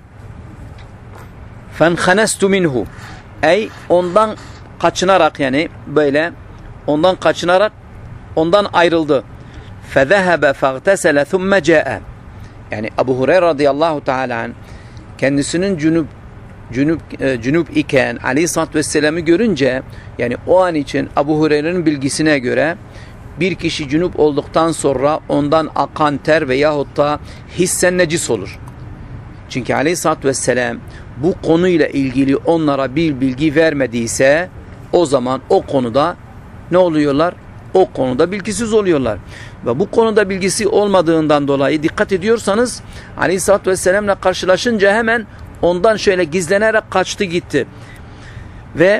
fenhanestu minhu ey ondan kaçınarak yani böyle ondan kaçınarak ondan ayrıldı. Fezehebe fagtesele thumme ca'e. Yani Ebu Hureyre radıyallahu teala anh kendisinin cünüp cünüp e, cünüp iken aleyhissalatü vesselam'ı görünce yani o an için Ebu Hureyre'nin bilgisine göre bir kişi cünüp olduktan sonra ondan akan ter veyahut da hissen necis olur. Çünkü aleyhissalatü vesselam bu konuyla ilgili onlara bir bilgi vermediyse o zaman o konuda ne oluyorlar? O konuda bilgisiz oluyorlar. Ve bu konuda bilgisi olmadığından dolayı dikkat ediyorsanız aleyhissalatü vesselam'la karşılaşınca hemen ondan şöyle gizlenerek kaçtı gitti. Ve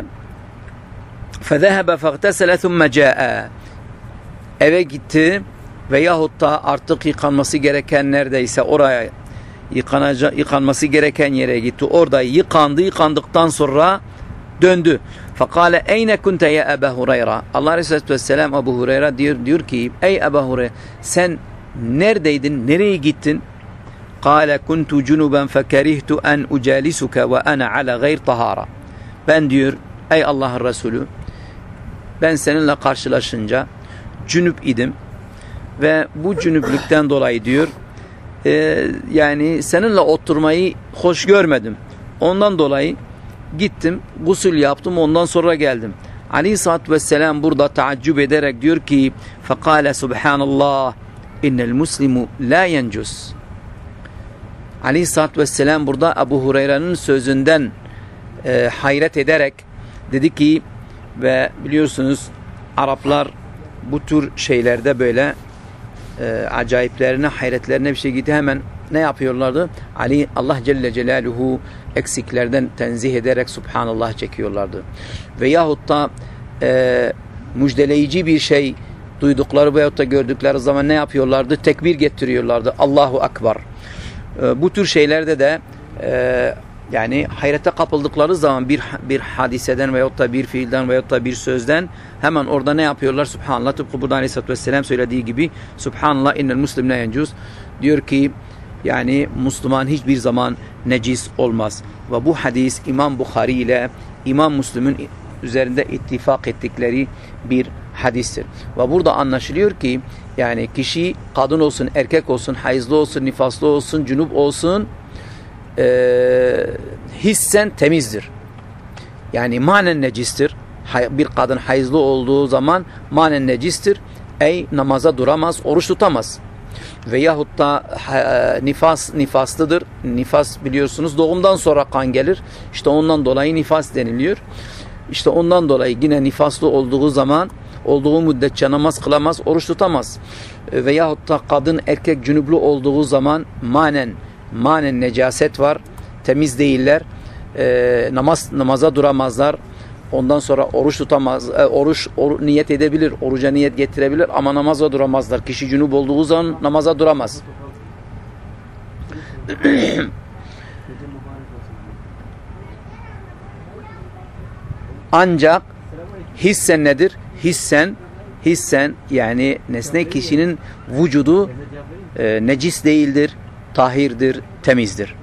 فَذَهَبَ فَاغْتَسَلَ ثُمَّ جَاءَ eve gitti veyahut da artık yıkanması gereken neredeyse oraya yıkanacak, yıkanması gereken yere gitti. Orada yıkandı. Yıkandıktan sonra döndü. Fakale eyne kunte ya Ebu Hureyre. Allah Resulü Vesselam Ebu Hureyre diyor, diyor ki ey Ebu Hureyre sen neredeydin? Nereye gittin? Kale kuntu cunuben fekerihtu en ucalisuke ve ana ala gayr tahara. Ben diyor ey Allah'ın Resulü ben seninle karşılaşınca cünüp idim ve bu cünüplükten dolayı diyor e, yani seninle oturmayı hoş görmedim. Ondan dolayı gittim, gusül yaptım, ondan sonra geldim. Aleyhisselatü Vesselam burada taaccüp ederek diyor ki فَقَالَ سُبْحَانَ اللّٰهِ اِنَّ الْمُسْلِمُ لَا يَنْجُسُ. Aleyhisselatü Vesselam burada Ebu Hureyre'nin sözünden e, hayret ederek dedi ki ve biliyorsunuz Araplar bu tür şeylerde böyle e, acayiplerine, hayretlerine bir şey gitti hemen ne yapıyorlardı? Ali Allah Celle Celaluhu eksiklerden tenzih ederek Subhanallah çekiyorlardı. Veyahut da e, müjdeleyici bir şey duydukları veyahut da gördükleri zaman ne yapıyorlardı? Tekbir getiriyorlardı. Allahu Ekber. E, bu tür şeylerde de e, yani hayrete kapıldıkları zaman bir bir hadiseden veyahut da bir fiilden veyahut da bir sözden hemen orada ne yapıyorlar? Subhanallah. Tıpkı burada Aleyhisselatü Vesselam söylediği gibi Subhanallah innel muslim la yencuz. Diyor ki yani Müslüman hiçbir zaman necis olmaz. Ve bu hadis İmam Bukhari ile İmam Müslim'in üzerinde ittifak ettikleri bir hadistir. Ve burada anlaşılıyor ki yani kişi kadın olsun, erkek olsun, hayızlı olsun, nifaslı olsun, cünüp olsun e, hissen temizdir. Yani manen necistir. Bir kadın hayızlı olduğu zaman manen necistir. Ey namaza duramaz, oruç tutamaz. Veyahut da e, nifas nifaslıdır. Nifas biliyorsunuz doğumdan sonra kan gelir. İşte ondan dolayı nifas deniliyor. İşte ondan dolayı yine nifaslı olduğu zaman olduğu müddetçe namaz kılamaz, oruç tutamaz. E, veyahut da kadın erkek cünüplü olduğu zaman manen manen necaset var. Temiz değiller. E, namaz namaza duramazlar. Ondan sonra oruç tutamaz, e, oruç or, niyet edebilir, oruca niyet getirebilir ama namaza duramazlar. Kişi cünüp olduğu zaman namaza duramaz. Ancak hissen nedir? Hissen, hissen yani nesne kişinin vücudu e, necis değildir, tahirdir, temizdir.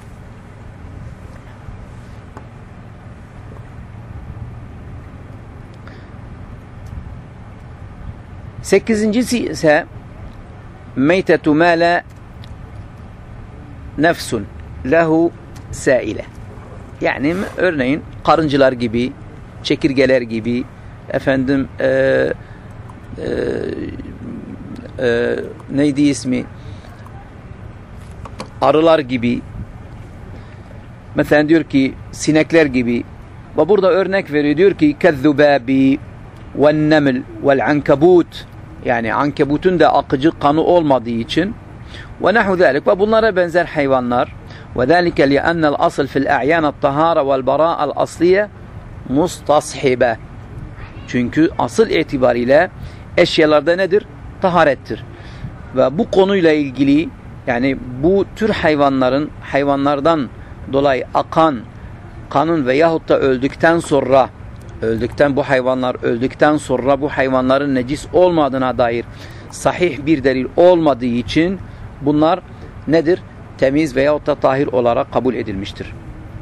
Sekizincisi ise meytetu ma la nefsun lehu saile. Yani örneğin karıncılar gibi, çekirgeler gibi, efendim e, e, e, neydi ismi? Arılar gibi, mesela diyor ki sinekler gibi. Ve burada örnek veriyor, diyor ki kezzubabi ve neml vel ankabut, yani ankebutun da akıcı kanı olmadığı için ve nahu zalik, ve bunlara benzer hayvanlar. Ve zalike li'annel asl fil a'yan tahara vel bara'al asliye mustashibe. Çünkü asıl itibariyle eşyalarda nedir? Taharettir. Ve bu konuyla ilgili, yani bu tür hayvanların hayvanlardan dolayı akan kanın veyahut da öldükten sonra öldükten bu hayvanlar öldükten sonra bu hayvanların necis olmadığına dair sahih bir delil olmadığı için bunlar nedir? Temiz veyahut da tahir olarak kabul edilmiştir.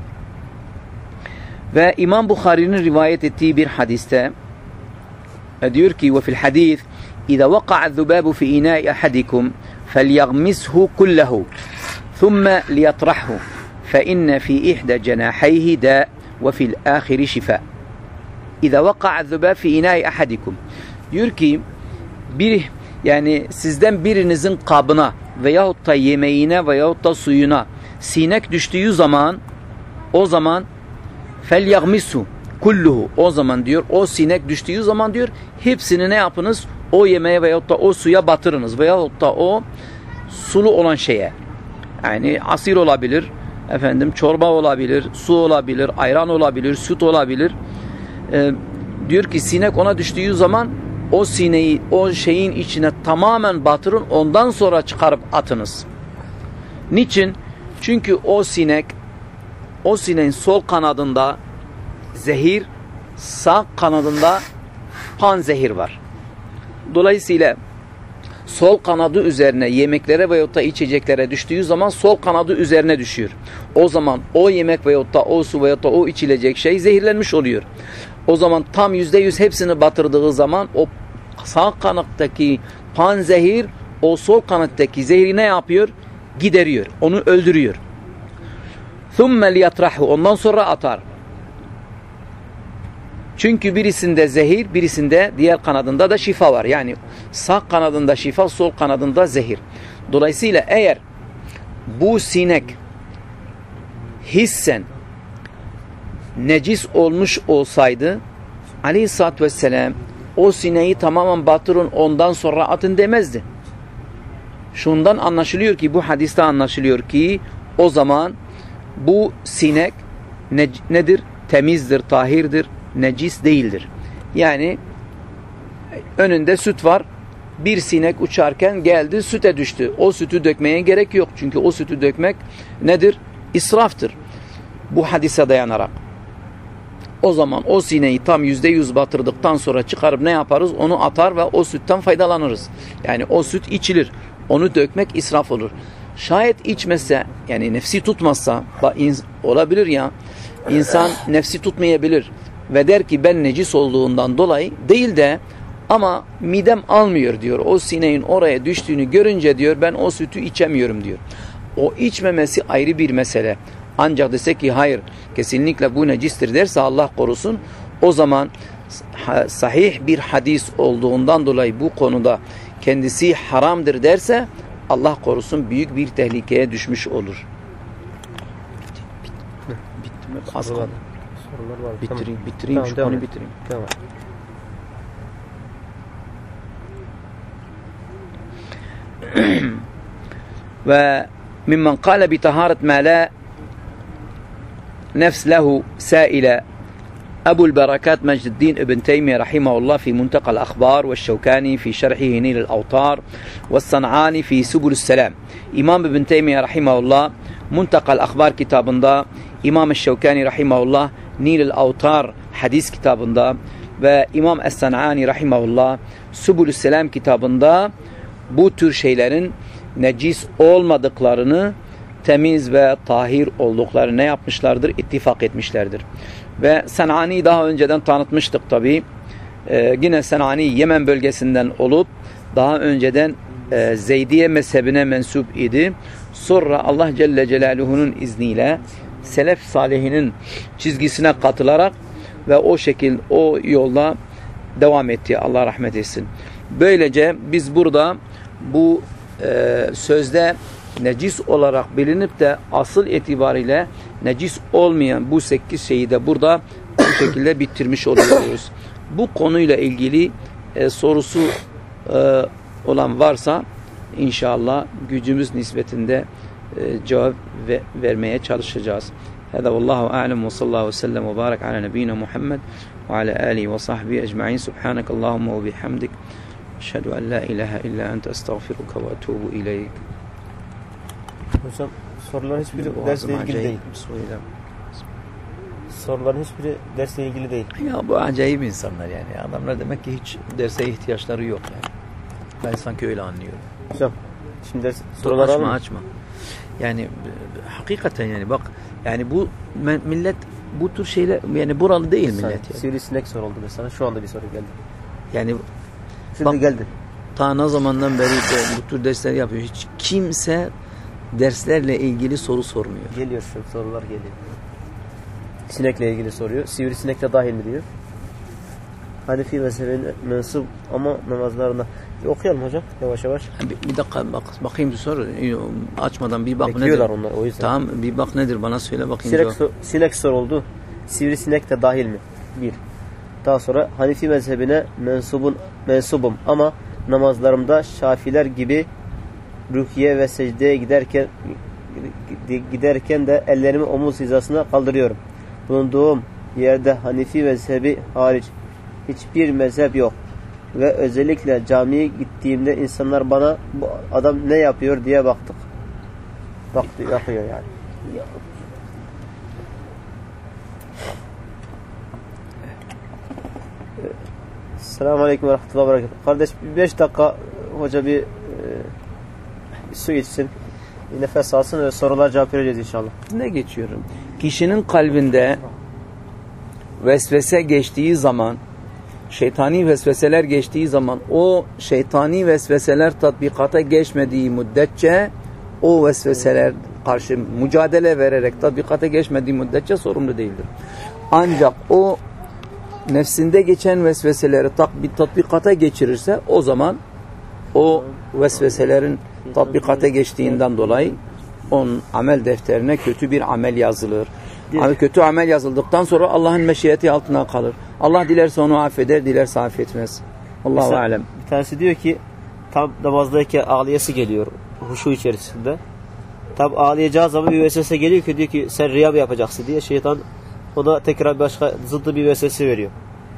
Ve İmam Bukhari'nin rivayet ettiği bir hadiste diyor ki ve fil hadis İza vaka'a zubabu fi ina'i ahadikum فليغمسه كله ثم ليطرحه فإن في إحدى جناحيه داء وفي الآخر شفاء. إذا وقع الذباب في إناء أحدكم, diyor ki bir, yani sizden birinizin kabına veyahut da yemeğine veyahut da suyuna sinek düştüğü zaman, o zaman فليغمسه kulluhu, o zaman diyor o sinek düştüğü zaman diyor hepsini ne yapınız? O yemeğe veyahut da o suya batırınız veyahut da o sulu olan şeye, yani asir olabilir, efendim çorba olabilir, su olabilir, ayran olabilir, süt olabilir. Ee, diyor ki sinek ona düştüğü zaman o sineği o şeyin içine tamamen batırın, ondan sonra çıkarıp atınız. Niçin? Çünkü o sinek o sineğin sol kanadında zehir, sağ kanadında panzehir var. Dolayısıyla sol kanadı üzerine yemeklere veyahut da içeceklere düştüğü zaman sol kanadı üzerine düşüyor. O zaman o yemek veyahut da o su veyahut da o içilecek şey zehirlenmiş oluyor. O zaman tam yüzde yüz hepsini batırdığı zaman o sağ kanattaki panzehir o sol kanattaki zehri ne yapıyor? Gideriyor. Onu öldürüyor. ثُمَّ لِيَطْرَحُ, ondan sonra atar. Çünkü birisinde zehir, birisinde diğer kanadında da şifa var. Yani sağ kanadında şifa, sol kanadında zehir. Dolayısıyla eğer bu sinek hissen necis olmuş olsaydı Aleyhisselatü Vesselam o sineği tamamen batırın ondan sonra atın demezdi. Şundan anlaşılıyor ki, bu hadiste anlaşılıyor ki o zaman bu sinek ne, nedir? Temizdir, tahirdir, necis değildir. Yani önünde süt var. Bir sinek uçarken geldi, süte düştü. O sütü dökmeye gerek yok. Çünkü o sütü dökmek nedir? İsraftır. Bu hadise dayanarak. O zaman o sineği tam yüzde yüz batırdıktan sonra çıkarıp ne yaparız? Onu atar ve o sütten faydalanırız. Yani o süt içilir. Onu dökmek israf olur. Şayet içmezse, yani nefsi tutmazsa, olabilir ya, insan nefsi tutmayabilir ve der ki ben necis olduğundan dolayı değil de ama midem almıyor diyor. O sineğin oraya düştüğünü görünce diyor ben o sütü içemiyorum diyor. O içmemesi ayrı bir mesele. Ancak dese ki hayır kesinlikle bu necistir derse Allah korusun, o zaman sahih bir hadis olduğundan dolayı bu konuda kendisi haramdır derse Allah korusun büyük bir tehlikeye düşmüş olur. Bitti mi? Az kaldı. Sorular var. Bitireyim, tamam. bitireyim Tamam, şu devam konuyu et. bitireyim. Devam. Ve mimmen kâle bi taharet mâ lâ nefs lehu sâile Ebul Berakat Mecduddin İbn Teymiye rahimahullah fi Muntakal Akhbar ve Şevkani fi Şerhi Nil el-Avtar ve San'ani fi Subulus Selam. İmam İbn Teymiye rahimahullah Muntakal Akhbar kitabında, İmam Şevkani rahimahullah Nil'il Avtar hadis kitabında ve İmam Es-San'ani rahimahullah Subulü Selam kitabında bu tür şeylerin necis olmadıklarını, temiz ve tahir olduklarını ne yapmışlardır? İttifak etmişlerdir. Ve San'ani daha önceden tanıtmıştık tabi. Ee, yine San'ani Yemen bölgesinden olup daha önceden e, Zeydiye mezhebine mensup idi. Sonra Allah Celle Celaluhu'nun izniyle Selef Salihinin çizgisine katılarak ve o şekil o yolda devam etti. Allah rahmet etsin. Böylece biz burada bu e, sözde necis olarak bilinip de asıl itibariyle necis olmayan bu sekiz şeyi de burada bu şekilde bitirmiş oluyoruz. Bu konuyla ilgili e, sorusu e, olan varsa inşallah gücümüz nispetinde e, cevap ve, vermeye çalışacağız. Hada vallahu a'lem ve sallallahu sellem ve barak ala nebiyina Muhammed ve ala alihi ve sahbihi ecma'in. Subhanakallahumma ve bihamdik. Eşhedü en la ilahe illa ente estağfiruka ve etûbü ileyk. Hocam soruların hiçbiri dersle ilgili değil. Soruların hiçbiri dersle ilgili değil. Ya bu acayip insanlar yani. Adamlar demek ki hiç derse ihtiyaçları yok yani. Ben sanki öyle anlıyorum. Hocam şimdi ders soruları açma açma. Yani hakikaten yani bak yani bu millet bu tür şeyler yani buralı değil millet yani. Sivrisinek soruldu mesela. Şu anda bir soru geldi. Yani şimdi bak, geldi. Ta ne zamandan beri de bu tür dersler yapıyor. Hiç kimse derslerle ilgili soru sormuyor. Geliyor şu sorular geliyor. Sinekle ilgili soruyor. Sivrisinek de dahil mi diyor. Hanefi mezhebine mensup ama namazlarında. Bir okuyalım hocam yavaş yavaş. Bir, bir dakika bak, bakayım bir soru. Açmadan bir bak bekliyorlar nedir? Onlar, o yüzden. Tamam bir bak nedir bana söyle bakayım. Sinek, so sinek soruldu. Sivrisinek de dahil mi? Bir. Daha sonra Hanefi mezhebine mensubun, mensubum ama namazlarımda Şafiler gibi rüküye ve secdeye giderken giderken de ellerimi omuz hizasına kaldırıyorum. Bulunduğum yerde Hanefi mezhebi hariç hiçbir mezhep yok. Ve özellikle camiye gittiğimde insanlar bana bu adam ne yapıyor diye baktık. Baktı, yapıyor yani. Selamun Aleyküm ve Rahmetullah ve Berekatuhu. Kardeş bir beş dakika hoca bir, e, bir su içsin. Bir nefes alsın ve sorular cevap vereceğiz inşallah. Ne geçiyorum? Kişinin kalbinde vesvese geçtiği zaman, şeytani vesveseler geçtiği zaman o şeytani vesveseler tatbikata geçmediği müddetçe o vesveseler karşı mücadele vererek tatbikata geçmediği müddetçe sorumlu değildir. Ancak o nefsinde geçen vesveseleri tatbikata geçirirse o zaman o vesveselerin tatbikata geçtiğinden dolayı onun amel defterine kötü bir amel yazılır. Ama kötü amel yazıldıktan sonra Allah'ın meşiyeti altına kalır. Allah dilerse onu affeder, dilerse affetmez. Allahu alem. Bir tanesi diyor ki tam namazdayken ağlayası geliyor huşu içerisinde. Tam ağlayacağı zaman bir vesvese geliyor ki diyor ki sen riya mı yapacaksın diye şeytan ona tekrar başka zıddı bir vesvese veriyor.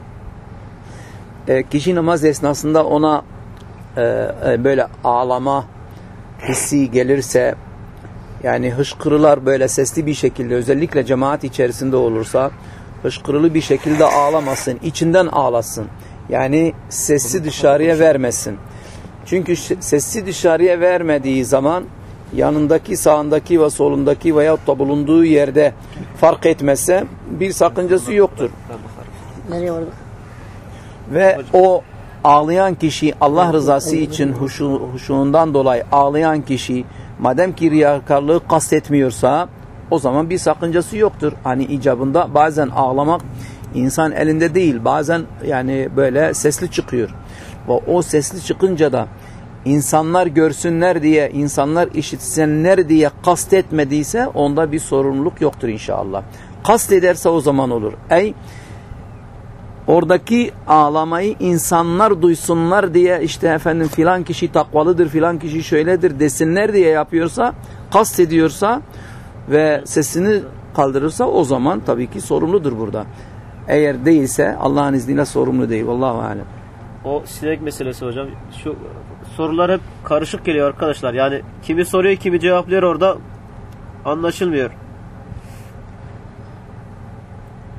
E, kişi namaz esnasında ona e, e, böyle ağlama hissi gelirse yani hışkırılar böyle sesli bir şekilde özellikle cemaat içerisinde olursa hışkırılı bir şekilde ağlamasın, içinden ağlasın. Yani sesi dışarıya vermesin. Çünkü sesi dışarıya vermediği zaman yanındaki, sağındaki ve solundaki veyahut da bulunduğu yerde fark etmezse bir sakıncası yoktur. Nereye vardık? Ve o ağlayan kişi Allah rızası için huşu, huşuğundan dolayı ağlayan kişi madem ki riyakarlığı kastetmiyorsa o zaman bir sakıncası yoktur. Hani icabında bazen ağlamak insan elinde değil. Bazen yani böyle sesli çıkıyor. Ve o sesli çıkınca da insanlar görsünler diye, insanlar işitsinler diye kastetmediyse onda bir sorumluluk yoktur inşallah. Kastederse o zaman olur. Ey oradaki ağlamayı insanlar duysunlar diye işte efendim filan kişi takvalıdır, filan kişi şöyledir desinler diye yapıyorsa, kastediyorsa ve sesini kaldırırsa o zaman tabii ki sorumludur burada. Eğer değilse Allah'ın izniyle sorumlu değil. Vallahu alem. O sinek meselesi hocam. Şu sorular hep karışık geliyor arkadaşlar. Yani kimi soruyor, kimi cevaplıyor orada anlaşılmıyor.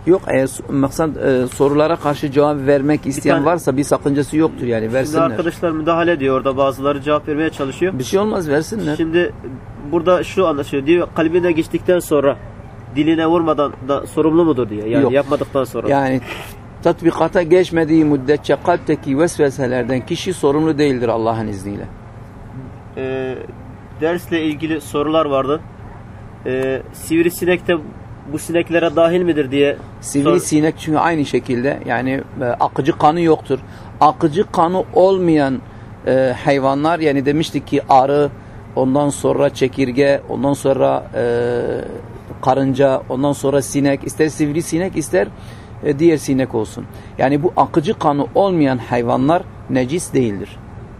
Yok, e, maksat e, sorulara karşı cevap vermek isteyen tane- varsa bir sakıncası yoktur yani, Şimdi versinler. arkadaşlar müdahale ediyor orada, bazıları cevap vermeye çalışıyor. Bir şey olmaz, versinler. Şimdi burada şu anlaşılıyor diyor, kalbine geçtikten sonra diline vurmadan da sorumlu mudur diye. Yani Yok. yapmadıktan sonra. Yani tatbikata geçmediği müddetçe kalpteki vesveselerden kişi sorumlu değildir Allah'ın izniyle. Ee, dersle ilgili sorular vardı. Ee, sivrisinek de bu sineklere dahil midir diye. Sivrisinek çünkü aynı şekilde yani e, akıcı kanı yoktur. Akıcı kanı olmayan e, hayvanlar, yani demiştik ki arı, ondan sonra çekirge, ondan sonra e, karınca, ondan sonra sinek, ister sivrisinek ister e, diğer sinek olsun. Yani bu akıcı kanı olmayan hayvanlar necis değildir.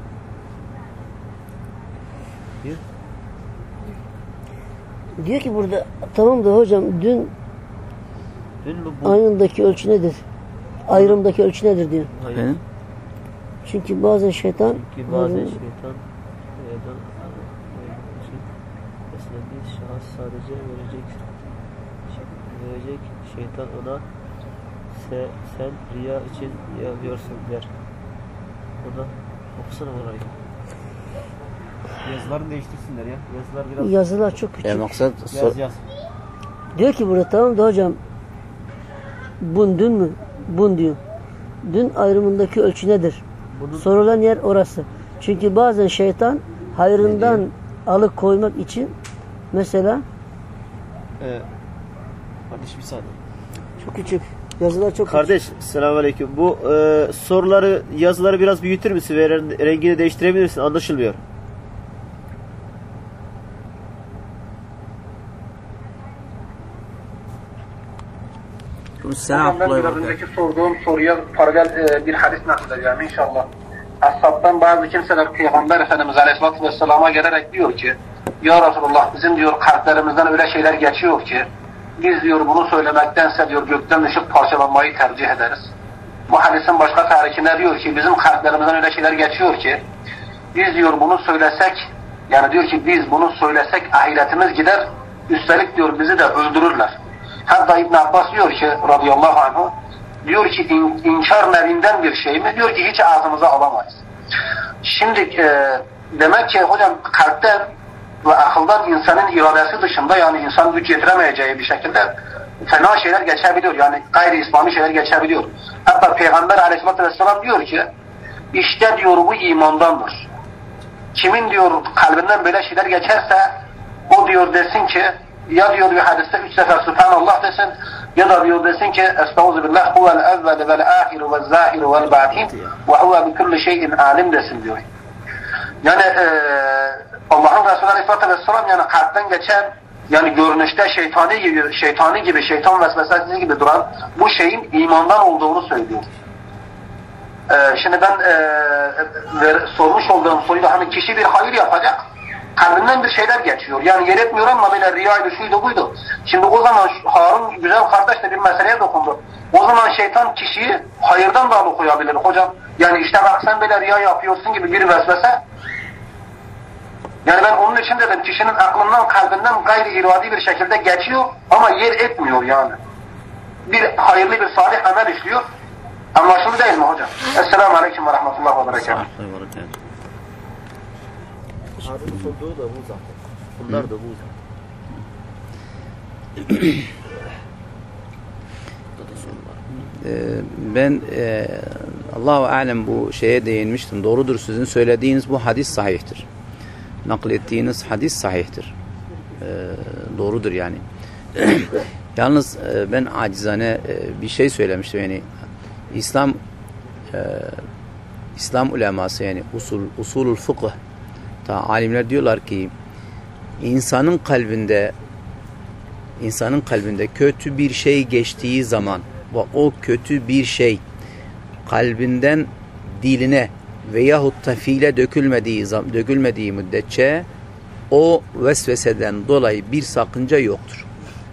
Diyor ki burada, tamam da hocam dün Dün mü bu? aynındaki ölçü nedir? Ayrımdaki ölçü nedir diyor. Hayır. He? Çünkü bazen şeytan Ki bazen ayrım- şeytan veyadan için esnediği şahıs sadece verecek verecek şeytan ona se, sen riya için yapıyorsun der. O da okusana orayı. Yazılarını değiştirsinler ya. Yazılar biraz yazılar çok küçük. E, maksat sor- yaz yaz. Diyor ki burada, tamam da hocam bun dün mü? Bun diyor. Dün ayrımındaki ölçü nedir? Bunun Sorulan yer orası. Çünkü bazen şeytan hayrından alıkoymak için mesela e, kardeş bir saniye. çok küçük. Yazılar çok küçük. Kardeş selamünaleyküm. Bu e, soruları, yazıları biraz büyütür müsün ve rengini değiştirebilir misin? Anlaşılmıyor. Selam. Ben biraz önceki sorduğum soruya paralel e, bir hadis nakledeceğim inşallah. Ashabtan bazı kimseler Peygamber Efendimiz Aleyhisselatü Vesselam'a gelerek diyor ki, Ya Resulullah, bizim diyor kalplerimizden öyle şeyler geçiyor ki biz diyor bunu söylemektense diyor gökten ışık parçalanmayı tercih ederiz. Bu hadisin başka tarihinde diyor ki bizim kalplerimizden öyle şeyler geçiyor ki biz diyor bunu söylesek, yani diyor ki biz bunu söylesek ahiretimiz gider, üstelik diyor bizi de öldürürler. Hatta İbn Abbas diyor ki radıyallahu anh, diyor ki in, inkar nevinden bir şey mi? Diyor ki hiç ağzımıza alamayız. Şimdi e, demek ki hocam kalpten ve akıldan insanın iradesi dışında, yani insan güç yetiremeyeceği bir şekilde fena şeyler geçebiliyor. Yani gayri İslami şeyler geçebiliyor. Hatta Peygamber Aleyhisselatü Vesselam diyor ki işte diyor bu imandandır. Kimin diyor kalbinden böyle şeyler geçerse o diyor desin ki, ya diyor bir hadiste üç sefer Subhanallah desin, ya da diyor desin ki Estağfirullah huvel evvel vel ahiru vel zahiru vel batin ve huve bi kulli şeyin alim desin diyor. Yani e, Allah'ın Resulü Aleyhisselatü Vesselam yani kalpten geçen, yani görünüşte şeytani gibi, şeytani gibi, şeytan vesvesesi gibi duran bu şeyin imandan olduğunu söylüyor. Ee, şimdi ben e, ver, sormuş olduğum soruda hani kişi bir hayır yapacak, kalbinden bir şeyler geçiyor. Yani yer etmiyor ama böyle riyaydı, şuydu, buydu. Şimdi o zaman Harun güzel kardeş de bir meseleye dokundu. O zaman şeytan kişiyi hayırdan da alıkoyabilir hocam. Yani işte bak sen böyle riya yapıyorsun gibi bir vesvese. Yani ben onun için dedim, kişinin aklından, kalbinden gayri iradi bir şekilde geçiyor ama yer etmiyor yani. Bir hayırlı bir salih amel işliyor. Anlaşıldı değil mi hocam? Esselamu Aleyküm ve Rahmetullah ve Berekatuhu. Harun sorduğu da bu zaten. Bunlar da bu zaten. Ee, ben e, Allahu alem bu şeye değinmiştim. Doğrudur, sizin söylediğiniz bu hadis sahihtir. Naklettiğiniz hadis sahihtir. Ee, doğrudur yani. Yalnız e, ben acizane e, bir şey söylemiştim. Yani İslam e, İslam uleması, yani usul usulul fıkıh, ta alimler diyorlar ki insanın kalbinde insanın kalbinde kötü bir şey geçtiği zaman ve o kötü bir şey kalbinden diline veyahut da fiile dökülmediği, dökülmediği müddetçe o vesveseden dolayı bir sakınca yoktur.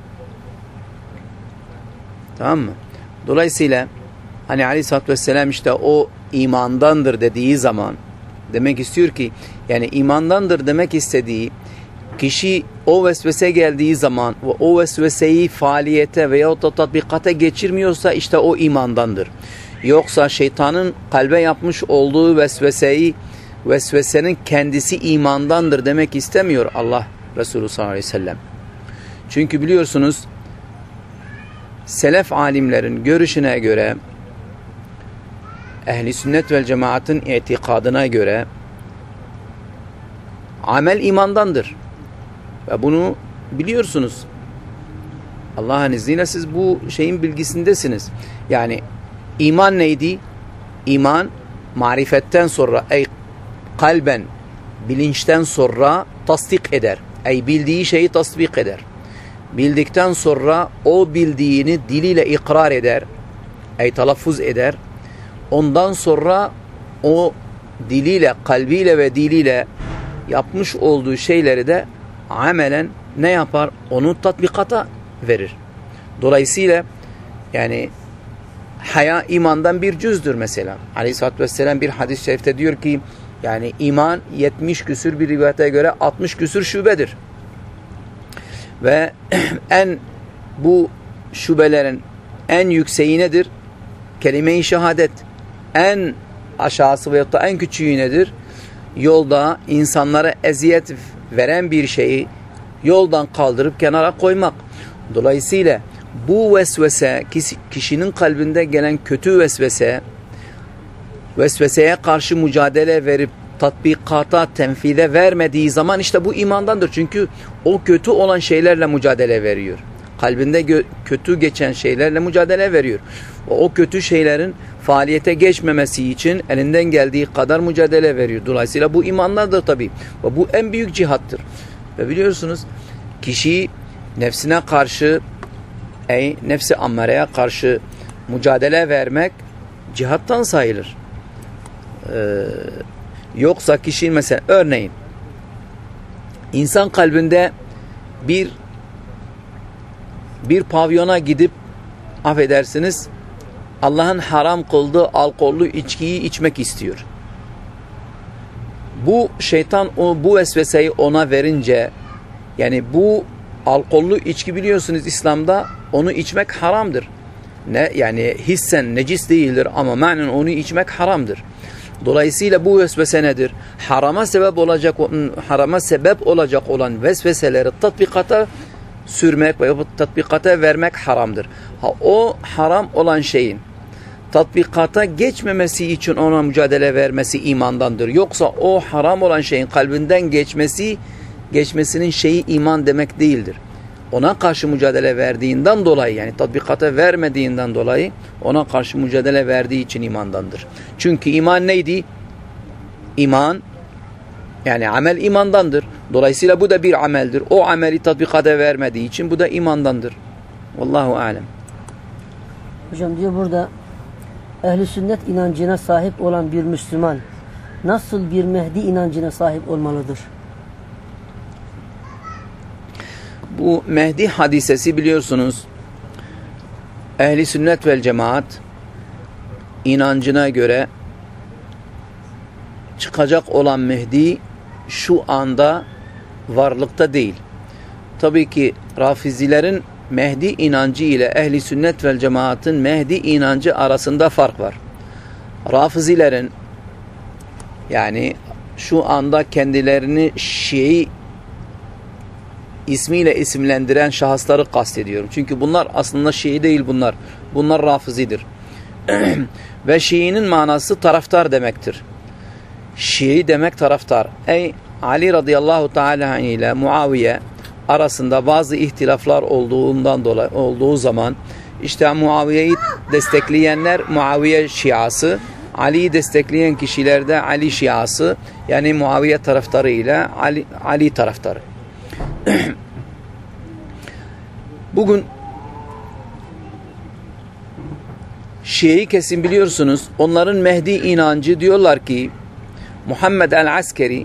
Tamam mı? Dolayısıyla hani Aleyhisselatü Vesselam işte o imandandır dediği zaman demek istiyor ki, yani imandandır demek istediği kişi o vesvese geldiği zaman ve o vesveseyi faaliyete veyahut da tatbikata geçirmiyorsa işte o imandandır. Yoksa şeytanın kalbe yapmış olduğu vesveseyi, vesvesenin kendisi imandandır demek istemiyor Allah Resulü sallallahu aleyhi ve sellem. Çünkü biliyorsunuz selef alimlerin görüşüne göre, ehli sünnet vel cemaatın itikadına göre amel imandandır. Ve bunu biliyorsunuz. Allah'ın izniyle siz bu şeyin bilgisindesiniz. Yani iman neydi? İman marifetten sonra, ey kalben, bilinçten sonra tasdik eder. Ey bildiği şeyi tasdik eder. Bildikten sonra o bildiğini diliyle ikrar eder. Ey telaffuz eder. Ondan sonra o diliyle, kalbiyle ve diliyle yapmış olduğu şeyleri de amelen ne yapar? Onu tatbikata verir. Dolayısıyla yani haya imandan bir cüzdür mesela. Aleyhisselatü Vesselam bir hadis-i şerifte diyor ki yani iman yetmiş küsür, bir rivayete göre altmış küsür şubedir. Ve en bu şubelerin en yükseği nedir? Kelime-i şehadet. En aşağısı veyahut da en küçüğü nedir? Yolda insanlara eziyet veren bir şeyi yoldan kaldırıp kenara koymak. Dolayısıyla bu vesvese, kişinin kalbinde gelen kötü vesvese, vesveseye karşı mücadele verip tatbikata, tenfide vermediği zaman işte bu imandandır. Çünkü o kötü olan şeylerle mücadele veriyor. Kalbinde kötü geçen şeylerle mücadele veriyor. O kötü şeylerin faaliyete geçmemesi için elinden geldiği kadar mücadele veriyor. Dolayısıyla bu imandandır tabii. Ve bu en büyük cihattır. Ve biliyorsunuz kişi nefsine karşı, ey nefsi ammareye karşı mücadele vermek cihattan sayılır. Ee, yoksa kişi mesela örneğin insan kalbinde bir bir pavyona gidip affedersiniz Allah'ın haram kıldığı alkollü içkiyi içmek istiyor. Bu şeytan o, bu vesveseyi ona verince yani bu alkollü içki biliyorsunuz İslam'da onu içmek haramdır. Ne yani hissen necis değildir ama manen onu içmek haramdır. Dolayısıyla bu vesvese nedir? Harama sebep olacak harama sebep olacak olan vesveseleri tatbikata sürmek ve tatbikata vermek haramdır. Ha, o haram olan şeyin tatbikata geçmemesi için ona mücadele vermesi imandandır. Yoksa o haram olan şeyin kalbinden geçmesi geçmesinin şeyi iman demek değildir. Ona karşı mücadele verdiğinden dolayı yani tatbikata vermediğinden dolayı ona karşı mücadele verdiği için imandandır. Çünkü iman neydi? İman yani amel imandandır. Dolayısıyla bu da bir ameldir. O ameli tatbikata vermediği için bu da imandandır. Vallahu alem. Hocam diyor burada ehl-i sünnet inancına sahip olan bir Müslüman nasıl bir Mehdi inancına sahip olmalıdır? Bu Mehdi hadisesi biliyorsunuz ehl-i sünnet vel cemaat inancına göre çıkacak olan Mehdi şu anda varlıkta değil. Tabii ki Rafizilerin Mehdi inancı ile ehli sünnet vel cemaatın Mehdi inancı arasında fark var. Rafizilerin yani şu anda kendilerini Şii ismiyle isimlendiren şahısları kastediyorum. Çünkü bunlar aslında Şii değil bunlar. Bunlar Rafizidir. Ve Şii'nin manası taraftar demektir. Şii demek taraftar. Ey Ali radıyallahu teala ile Muaviye arasında bazı ihtilaflar olduğundan dolayı olduğu zaman işte Muaviye'yi destekleyenler Muaviye Şiası, Ali'yi destekleyen kişiler de Ali Şiası, yani Muaviye taraftarı ile Ali, Ali taraftarı. Bugün Şii kesin biliyorsunuz, onların Mehdi inancı diyorlar ki Muhammed el-Askeri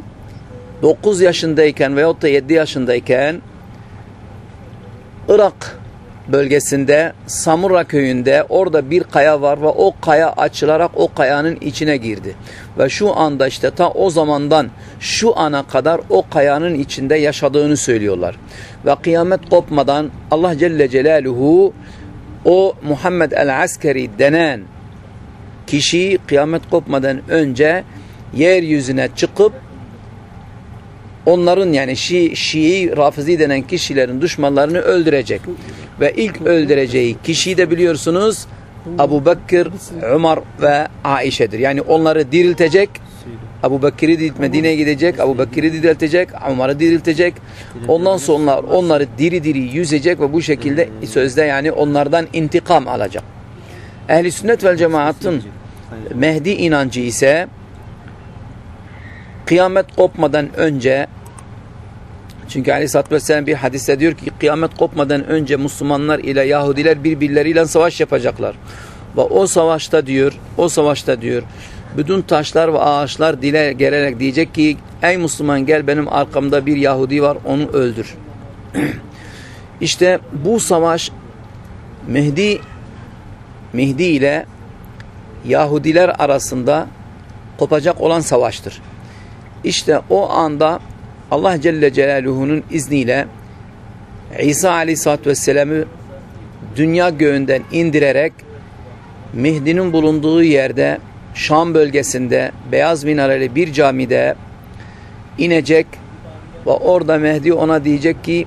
dokuz yaşındayken veyahut da yedi yaşındayken Irak bölgesinde Samura köyünde orada bir kaya var ve o kaya açılarak o kayanın içine girdi. Ve şu anda işte ta o zamandan şu ana kadar o kayanın içinde yaşadığını söylüyorlar. Ve kıyamet kopmadan Allah Celle Celaluhu o Muhammed el-Askeri denen kişi kıyamet kopmadan önce yeryüzüne çıkıp onların yani Şii, Şii Rafizi denen kişilerin düşmanlarını öldürecek. Ve ilk öldüreceği kişiyi de biliyorsunuz Ebu Bekir, Ömer ve Aişe'dir. Yani onları diriltecek. Ebu Bekir'i Medine'ye gidecek. Ebu Bekir'i diriltecek. Ömer'i diriltecek. Ondan sonra onları diri diri yüzecek ve bu şekilde sözde yani onlardan intikam alacak. Ehl-i Sünnet vel Cemaat'ın Mehdi inancı ise kıyamet kopmadan önce, çünkü Aleyhisselatü Vesselam bir hadiste diyor ki kıyamet kopmadan önce Müslümanlar ile Yahudiler birbirleriyle savaş yapacaklar. Ve o savaşta diyor, o savaşta diyor bütün taşlar ve ağaçlar dile gelerek diyecek ki ey Müslüman gel benim arkamda bir Yahudi var onu öldür. İşte bu savaş Mehdi Mehdi ile Yahudiler arasında kopacak olan savaştır. İşte o anda Allah Celle Celaluhu'nun izniyle İsa Aleyhisselatü Vesselam'ı dünya göğünden indirerek Mehdi'nin bulunduğu yerde Şam bölgesinde beyaz minareli bir camide inecek ve orada Mehdi ona diyecek ki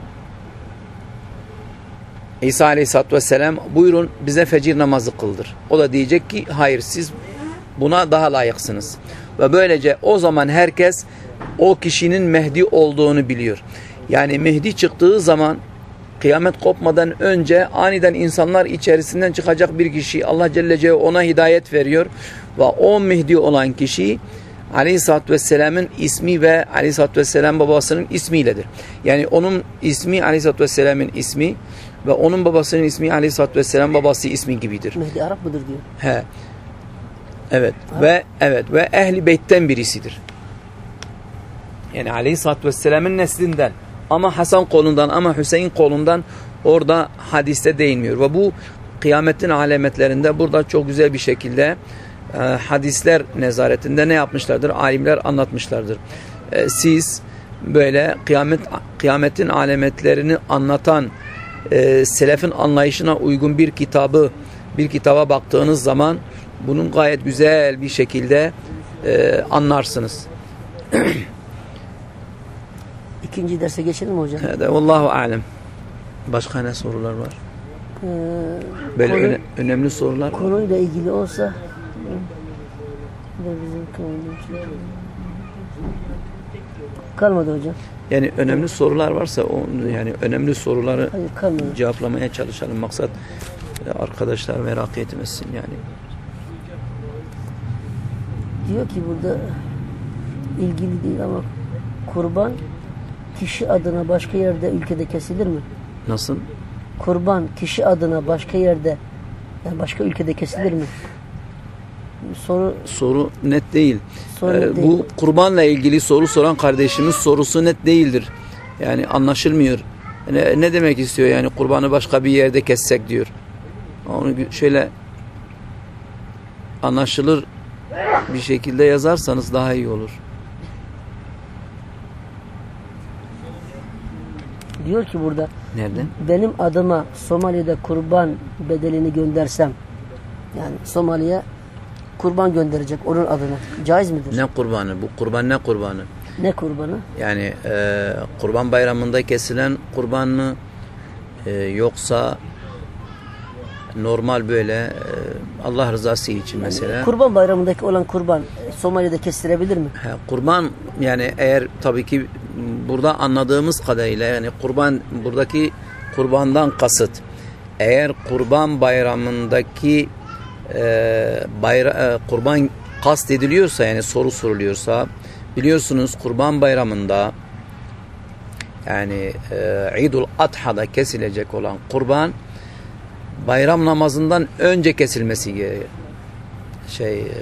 İsa Aleyhisselatü Vesselam buyurun bize fecir namazı kıldır. O da diyecek ki hayır siz buna daha layıksınız. Ve böylece o zaman herkes o kişinin Mehdi olduğunu biliyor. Yani Mehdi çıktığı zaman kıyamet kopmadan önce aniden insanlar içerisinden çıkacak bir kişi Allah Celle Celaluhu ona hidayet veriyor ve o Mehdi olan kişi Aleyhisselatü Vesselam'ın ismi ve Aleyhisselatü Vesselam babasının ismiyledir. Yani onun ismi Aleyhisselatü Vesselam'ın ismi ve onun babasının ismi Aleyhisselatü Vesselam babası ismi gibidir. Mehdi Arap mıdır diyor. He. Evet ha. ve evet ve Ehl-i Beyt'ten birisidir. Yani Aleyhisselatü Vesselam'ın neslinden ama Hasan kolundan ama Hüseyin kolundan orada hadiste değinmiyor. Ve bu kıyametin alametlerinde burada çok güzel bir şekilde e, hadisler nezaretinde ne yapmışlardır? Alimler anlatmışlardır. E, siz böyle kıyamet kıyametin alametlerini anlatan e, selefin anlayışına uygun bir kitabı bir kitaba baktığınız zaman bunun gayet güzel bir şekilde e, anlarsınız. İkinci derse geçelim mi hocam? Evet, vallahu alem. Başka ne sorular var? Ee, Böyle konu, öne, önemli sorular. Konuyla ilgili olsa bizim kalmadı hocam. Yani önemli sorular varsa o yani önemli soruları Hayır, cevaplamaya çalışalım. Maksat arkadaşlar merak etmesin yani. Diyor ki burada ilgili değil ama kurban kişi adına başka yerde ülkede kesilir mi? Nasıl? Kurban kişi adına başka yerde yani başka ülkede kesilir mi? Soru soru net değil. Soru ee, net bu değil. kurbanla ilgili soru soran kardeşimiz sorusu net değildir. Yani anlaşılmıyor. Ne, ne demek istiyor yani kurbanı başka bir yerde kessek diyor. Onu şöyle anlaşılır bir şekilde yazarsanız daha iyi olur. Diyor ki burada nerede? Benim adıma Somali'de kurban bedelini göndersem yani Somali'ye kurban gönderecek onun adına. Caiz midir? Ne kurbanı? Bu kurban ne kurbanı? Ne kurbanı? Yani e, kurban bayramında kesilen kurban mı? E, yoksa normal böyle e, Allah rızası için mesela. Yani kurban bayramındaki olan kurban Somali'de kestirebilir mi? He, kurban yani eğer tabii ki burada anladığımız kadarıyla yani kurban buradaki kurbandan kasıt eğer kurban bayramındaki e, bayra, e, kurban kast ediliyorsa yani soru soruluyorsa biliyorsunuz kurban bayramında yani e, İdul Adha'da kesilecek olan kurban bayram namazından önce kesilmesi gerekiyor. Şey e,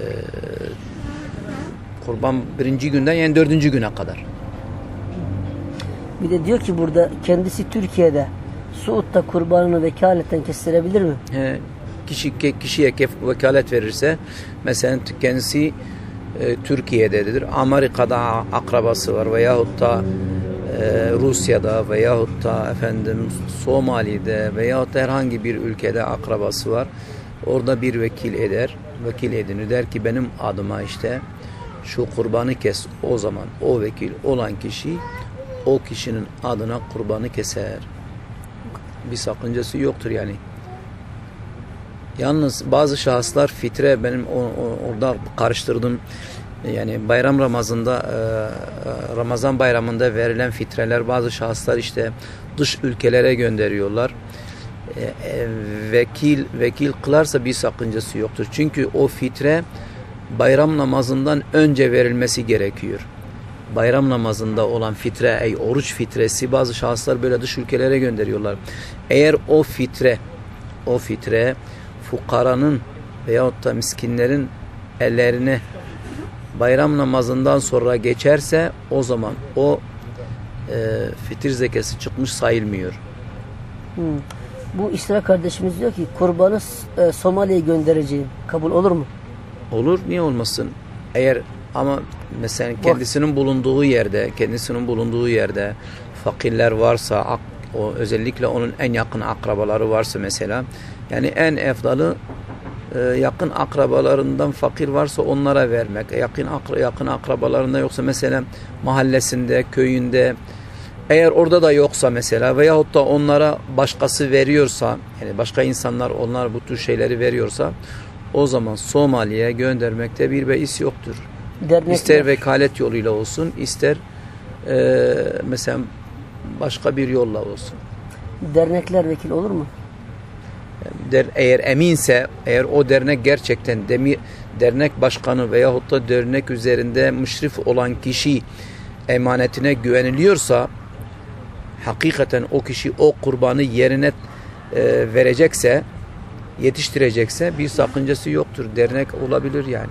kurban birinci günden yani dördüncü güne kadar. Bir de diyor ki burada kendisi Türkiye'de Suud'da kurbanını vekaleten kestirebilir mi? He, kişi kişiye kef- vekalet verirse, mesela kendisi e, Türkiye'dedir, Amerika'da akrabası var veyahut da e, Rusya'da veyahut da efendim Somali'de veyahut da herhangi bir ülkede akrabası var. Orada bir vekil eder, vekil edinir, der ki benim adıma işte şu kurbanı kes. O zaman o vekil olan kişi o kişinin adına kurbanı keser. Bir sakıncası yoktur yani. Yalnız bazı şahıslar fitre, benim o, o, orada karıştırdım. Yani bayram Ramazan'da e, Ramazan bayramında verilen fitreler, bazı şahıslar işte dış ülkelere gönderiyorlar. E, e, vekil vekil kılarsa bir sakıncası yoktur. Çünkü o fitre bayram namazından önce verilmesi gerekiyor. Bayram namazında olan fitre, ey oruç fitresi, bazı şahıslar böyle dış ülkelere gönderiyorlar. Eğer o fitre o fitre fukaranın veyahut da miskinlerin ellerine bayram namazından sonra geçerse, o zaman o e, fitir zekası çıkmış sayılmıyor. Hmm. Bu İsra kardeşimiz diyor ki kurbanı e, Somali'ye göndereceğim. Kabul olur mu? Olur, niye olmasın? Eğer ama mesela kendisinin bulunduğu yerde, kendisinin bulunduğu yerde fakirler varsa, o özellikle onun en yakın akrabaları varsa mesela, yani en efdalı e, yakın akrabalarından fakir varsa onlara vermek. Yakın akra, yakın akrabalarında yoksa mesela mahallesinde, köyünde, eğer orada da yoksa mesela veyahut da onlara başkası veriyorsa, yani başka insanlar onlar bu tür şeyleri veriyorsa, o zaman Somali'ye göndermekte bir beis yoktur. Dernekler. İster vekalet yoluyla olsun, ister e, mesela başka bir yolla olsun. Dernekler vekil olur mu? Der, eğer eminse, eğer o dernek gerçekten demi, dernek başkanı veyahut da dernek üzerinde müşrif olan kişi emanetine güveniliyorsa, hakikaten o kişi o kurbanı yerine e, verecekse, yetiştirecekse bir sakıncası yoktur. Dernek olabilir yani.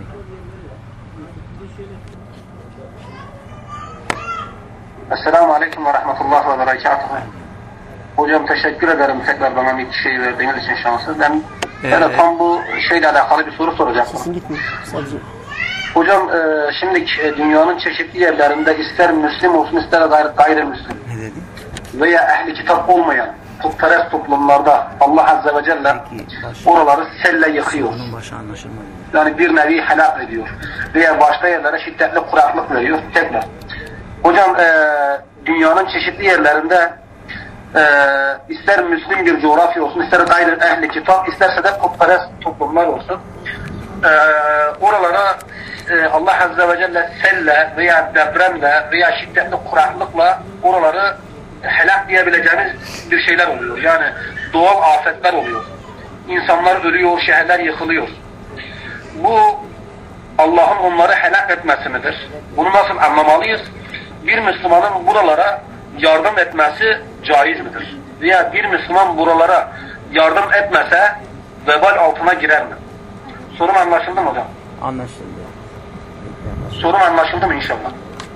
Esselamu Aleyküm ve Rahmetullah ve Berekatuhu. Hocam teşekkür ederim tekrar bana bir şey verdiğiniz için şansı. Ben Evet. ben tam bu şeyle alakalı bir soru soracaktım. Sesin gitmiyor. Sadece. Hocam e, şimdi e, dünyanın çeşitli yerlerinde ister Müslim olsun ister gayri, gayrimüslim veya ehli kitap olmayan putperest toplumlarda Allah Azze ve Celle oraları selle yıkıyor. Yani bir nevi helak ediyor. Veya başka yerlere şiddetli kuraklık veriyor. Tekrar. Hocam e, dünyanın çeşitli yerlerinde e, ister Müslim bir coğrafya olsun, ister gayri ehli kitap, isterse de putperest toplumlar olsun. E, oralara e, Allah Azze ve Celle selle veya depremle veya şiddetli kuraklıkla oraları helak diyebileceğimiz bir şeyler oluyor. Yani doğal afetler oluyor. İnsanlar ölüyor, şehirler yıkılıyor. Bu Allah'ın onları helak etmesi midir? Bunu nasıl anlamalıyız? Bir Müslümanın buralara yardım etmesi caiz midir? Veya bir Müslüman buralara yardım etmese vebal altına girer mi? Sorum anlaşıldı mı hocam? Anlaşıldı. Sorum anlaşıldı mı inşallah?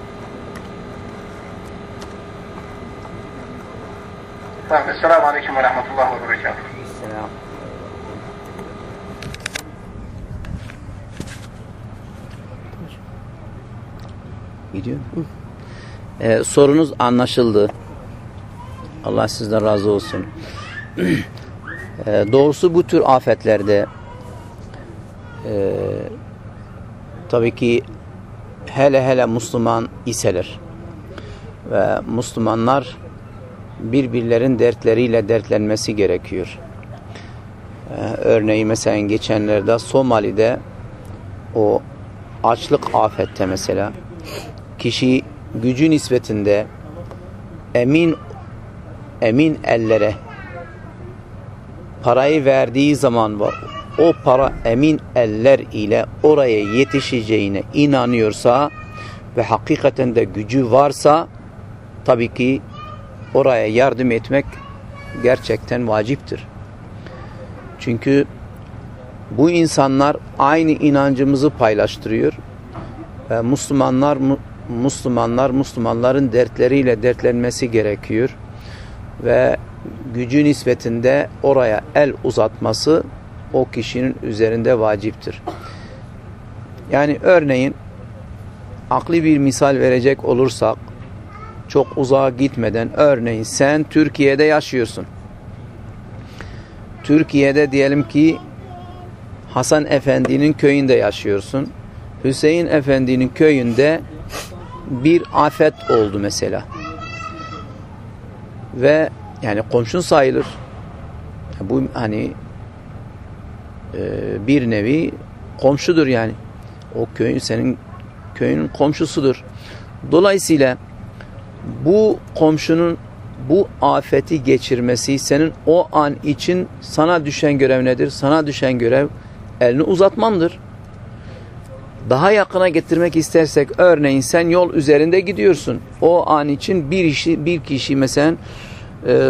Tamam. Esselamu Aleyküm ve Rahmetullah ve Berekatuhu. Selam. Gidiyor mu? Ee, sorunuz anlaşıldı. Allah sizden razı olsun. ee, doğrusu bu tür afetlerde e, tabii ki hele hele Müslüman iseler ve Müslümanlar birbirlerin dertleriyle dertlenmesi gerekiyor. Ee, örneği mesela geçenlerde Somali'de o açlık afette mesela kişi gücü nispetinde emin emin ellere parayı verdiği zaman var, o para emin eller ile oraya yetişeceğine inanıyorsa ve hakikaten de gücü varsa tabii ki oraya yardım etmek gerçekten vaciptir. Çünkü bu insanlar aynı inancımızı paylaştırıyor. Ve Müslümanlar Müslümanlar Müslümanların dertleriyle dertlenmesi gerekiyor. Ve gücü nispetinde oraya el uzatması o kişinin üzerinde vaciptir. Yani örneğin akli bir misal verecek olursak, çok uzağa gitmeden, örneğin sen Türkiye'de yaşıyorsun. Türkiye'de diyelim ki Hasan Efendi'nin köyünde yaşıyorsun. Hüseyin Efendi'nin köyünde bir afet oldu mesela. Ve yani komşun sayılır. Bu hani e, bir nevi komşudur yani. O köyün senin köyünün komşusudur. Dolayısıyla bu komşunun bu afeti geçirmesi senin o an için sana düşen görev nedir? Sana düşen görev elini uzatmandır. Daha yakına getirmek istersek örneğin sen yol üzerinde gidiyorsun. O an için bir işi, bir kişi mesela e,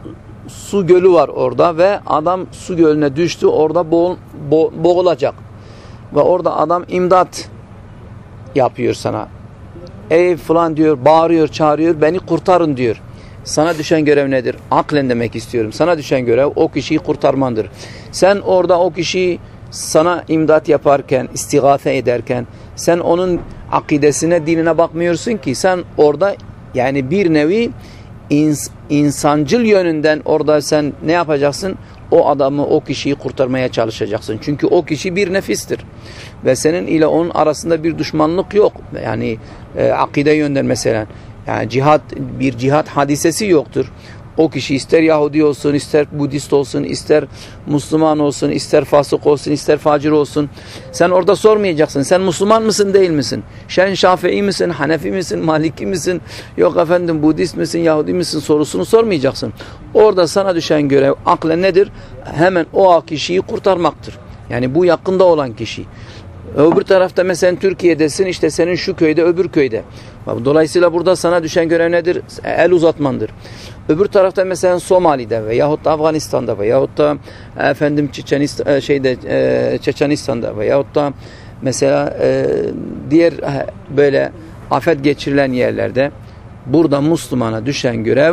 su gölü var orada ve adam su gölüne düştü, orada boğul, bo, boğulacak. Ve orada adam imdat yapıyor sana. Ey falan diyor, bağırıyor, çağırıyor, beni kurtarın diyor. Sana düşen görev nedir? Aklen demek istiyorum. Sana düşen görev o kişiyi kurtarmandır. Sen orada o kişiyi sana imdat yaparken, istigâfe ederken sen onun akidesine, dinine bakmıyorsun ki. Sen orada yani bir nevi ins insancıl yönünden orada sen ne yapacaksın? O adamı, o kişiyi kurtarmaya çalışacaksın. Çünkü o kişi bir nefistir. Ve senin ile onun arasında bir düşmanlık yok. Yani e, akide yönden mesela. Yani cihat, bir cihat hadisesi yoktur. O kişi ister Yahudi olsun, ister Budist olsun, ister Müslüman olsun, ister fasık olsun, ister facir olsun. Sen orada sormayacaksın. Sen Müslüman mısın, değil misin? Sen Şafii misin, Hanefi misin, Maliki misin? Yok efendim Budist misin, Yahudi misin sorusunu sormayacaksın. Orada sana düşen görev aklen nedir? Hemen o kişiyi kurtarmaktır. Yani bu yakında olan kişi. Öbür tarafta mesela Türkiye'desin, işte senin şu köyde, öbür köyde. Dolayısıyla burada sana düşen görev nedir? El uzatmandır. Öbür tarafta mesela Somali'de veyahut da Afganistan'da veyahut da efendim Çeçenistan, şeyde e, Çeçenistan'da veyahut da mesela e, diğer böyle afet geçirilen yerlerde burada Müslümana düşen görev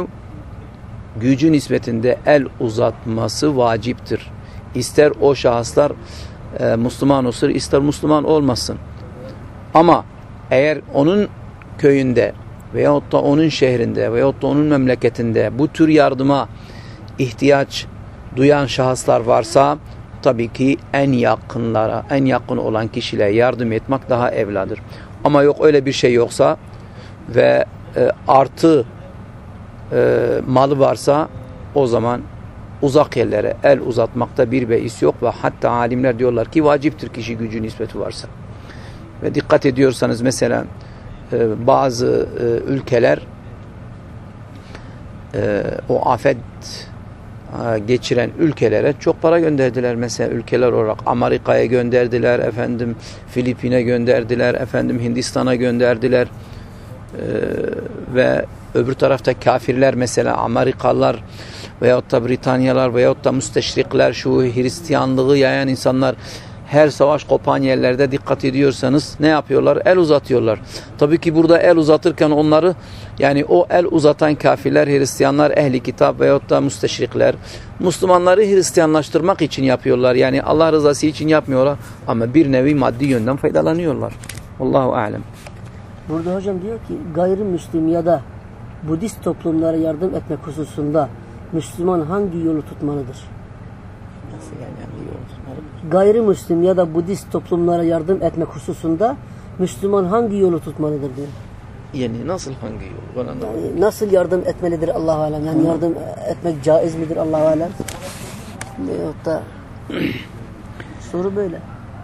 gücü nispetinde el uzatması vaciptir. İster o şahıslar e, Müslüman olsun, ister Müslüman olmasın. Ama eğer onun köyünde veyahut da onun şehrinde veyahut da onun memleketinde bu tür yardıma ihtiyaç duyan şahıslar varsa tabii ki en yakınlara, en yakın olan kişilere yardım etmek daha evladır. Ama yok öyle bir şey yoksa ve e, artı e, malı varsa o zaman uzak yerlere el uzatmakta bir beis yok ve hatta alimler diyorlar ki vaciptir kişi gücü nispeti varsa. Ve dikkat ediyorsanız mesela e, bazı e, ülkeler e, o afet e, geçiren ülkelere çok para gönderdiler. Mesela ülkeler olarak Amerika'ya gönderdiler, efendim Filipin'e gönderdiler, efendim Hindistan'a gönderdiler. E, ve öbür tarafta kafirler mesela Amerikalılar veyahut da Britanyalar veyahut da müsteşrikler, şu Hristiyanlığı yayan insanlar her savaş kopan yerlerde dikkat ediyorsanız ne yapıyorlar? El uzatıyorlar. Tabii ki burada el uzatırken onları yani o el uzatan kafirler, Hristiyanlar, ehli kitap veyahut da müsteşrikler Müslümanları Hristiyanlaştırmak için yapıyorlar. Yani Allah rızası için yapmıyorlar ama bir nevi maddi yönden faydalanıyorlar. Allahu alem. Burada hocam diyor ki gayrimüslim ya da Budist toplumlara yardım etmek hususunda Müslüman hangi yolu tutmalıdır? Nasıl yani hangi yolu tutmalıdır? Gayrimüslim ya da Budist toplumlara yardım etmek hususunda Müslüman hangi yolu tutmalıdır diyor. Yani nasıl hangi yol? Bana Yani nasıl yardım etmelidir Allah-u Alem? Yani yardım etmek caiz midir Allah-u Alem? Veyahut da soru böyle.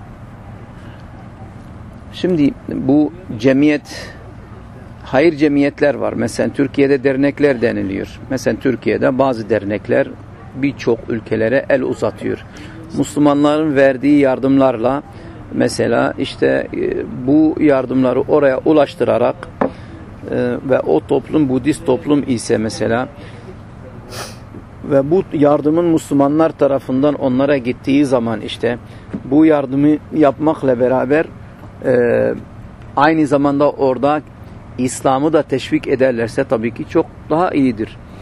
Şimdi bu cemiyet, hayır cemiyetler var. Mesela Türkiye'de dernekler deniliyor. Mesela Türkiye'de bazı dernekler birçok ülkelere el uzatıyor. Müslümanların verdiği yardımlarla mesela işte bu yardımları oraya ulaştırarak ve o toplum Budist toplum ise mesela ve bu yardımın Müslümanlar tarafından onlara gittiği zaman işte bu yardımı yapmakla beraber e, aynı zamanda orada İslam'ı da teşvik ederlerse tabii ki çok daha iyidir.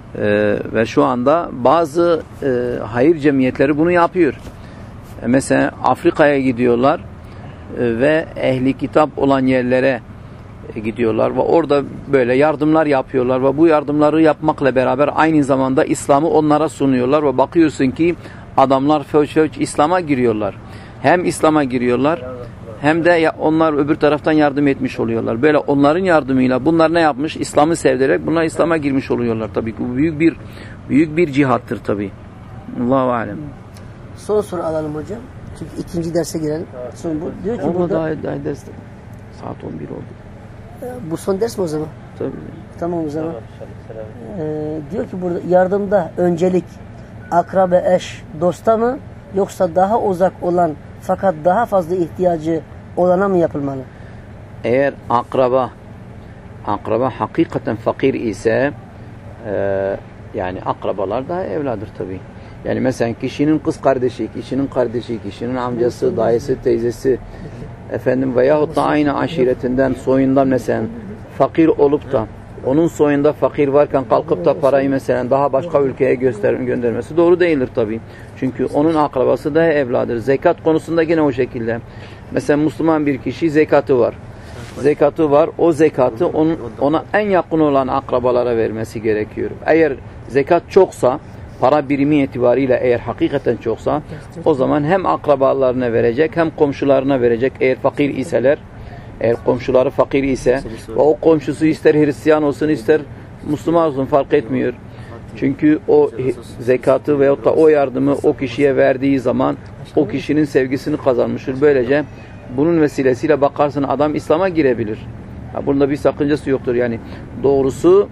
Ee, ve şu anda bazı e, hayır cemiyetleri bunu yapıyor. E, mesela Afrika'ya gidiyorlar e, ve ehli kitap olan yerlere e, gidiyorlar ve orada böyle yardımlar yapıyorlar ve bu yardımları yapmakla beraber aynı zamanda İslam'ı onlara sunuyorlar ve bakıyorsun ki adamlar föç föç İslam'a giriyorlar. Hem İslam'a giriyorlar hem de ya onlar öbür taraftan yardım etmiş oluyorlar. Böyle onların yardımıyla bunlar ne yapmış? İslam'ı sevdirerek bunlar İslam'a girmiş oluyorlar. Tabii ki bu büyük bir büyük bir cihattır tabii. Allahu alem. Son soru alalım hocam. Çünkü ikinci derse girelim. Son bu. Diyor ki Ama burada daha, daha ders saat on bir oldu. e, bu son ders mi o zaman? Tabii. Tamam o zaman. Ee, diyor ki burada yardımda öncelik akraba, eş, dosta mı yoksa daha uzak olan fakat daha fazla ihtiyacı olana mı yapılmalı? Eğer akraba akraba hakikaten fakir ise e, yani akrabalar daha evladır tabii. Yani mesela kişinin kız kardeşi, kişinin kardeşi, kişinin amcası, dayısı, teyzesi efendim veyahut da aynı aşiretinden, soyundan mesela fakir olup da onun soyunda fakir varken kalkıp da parayı mesela daha başka ülkeye göster göndermesi doğru değildir tabii. Çünkü onun akrabası da evladır. Zekat konusunda yine o şekilde. Mesela Müslüman bir kişi zekatı var. Zekatı var. O zekatı onun, ona en yakın olan akrabalara vermesi gerekiyor. Eğer zekat çoksa, para birimi itibariyle eğer hakikaten çoksa o zaman hem akrabalarına verecek hem komşularına verecek eğer fakir iseler. Eğer komşuları fakir ise ve o komşusu ister Hristiyan olsun ister Müslüman olsun fark etmiyor. Çünkü o zekatı veyahut da o yardımı o kişiye verdiği zaman o kişinin sevgisini kazanmıştır. Böylece bunun vesilesiyle bakarsın adam İslam'a girebilir. Bunda bir sakıncası yoktur. Yani doğrusu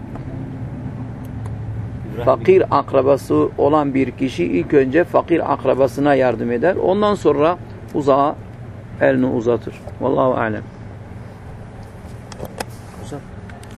fakir akrabası olan bir kişi ilk önce fakir akrabasına yardım eder. Ondan sonra uzağa elini uzatır. Vallahu alem.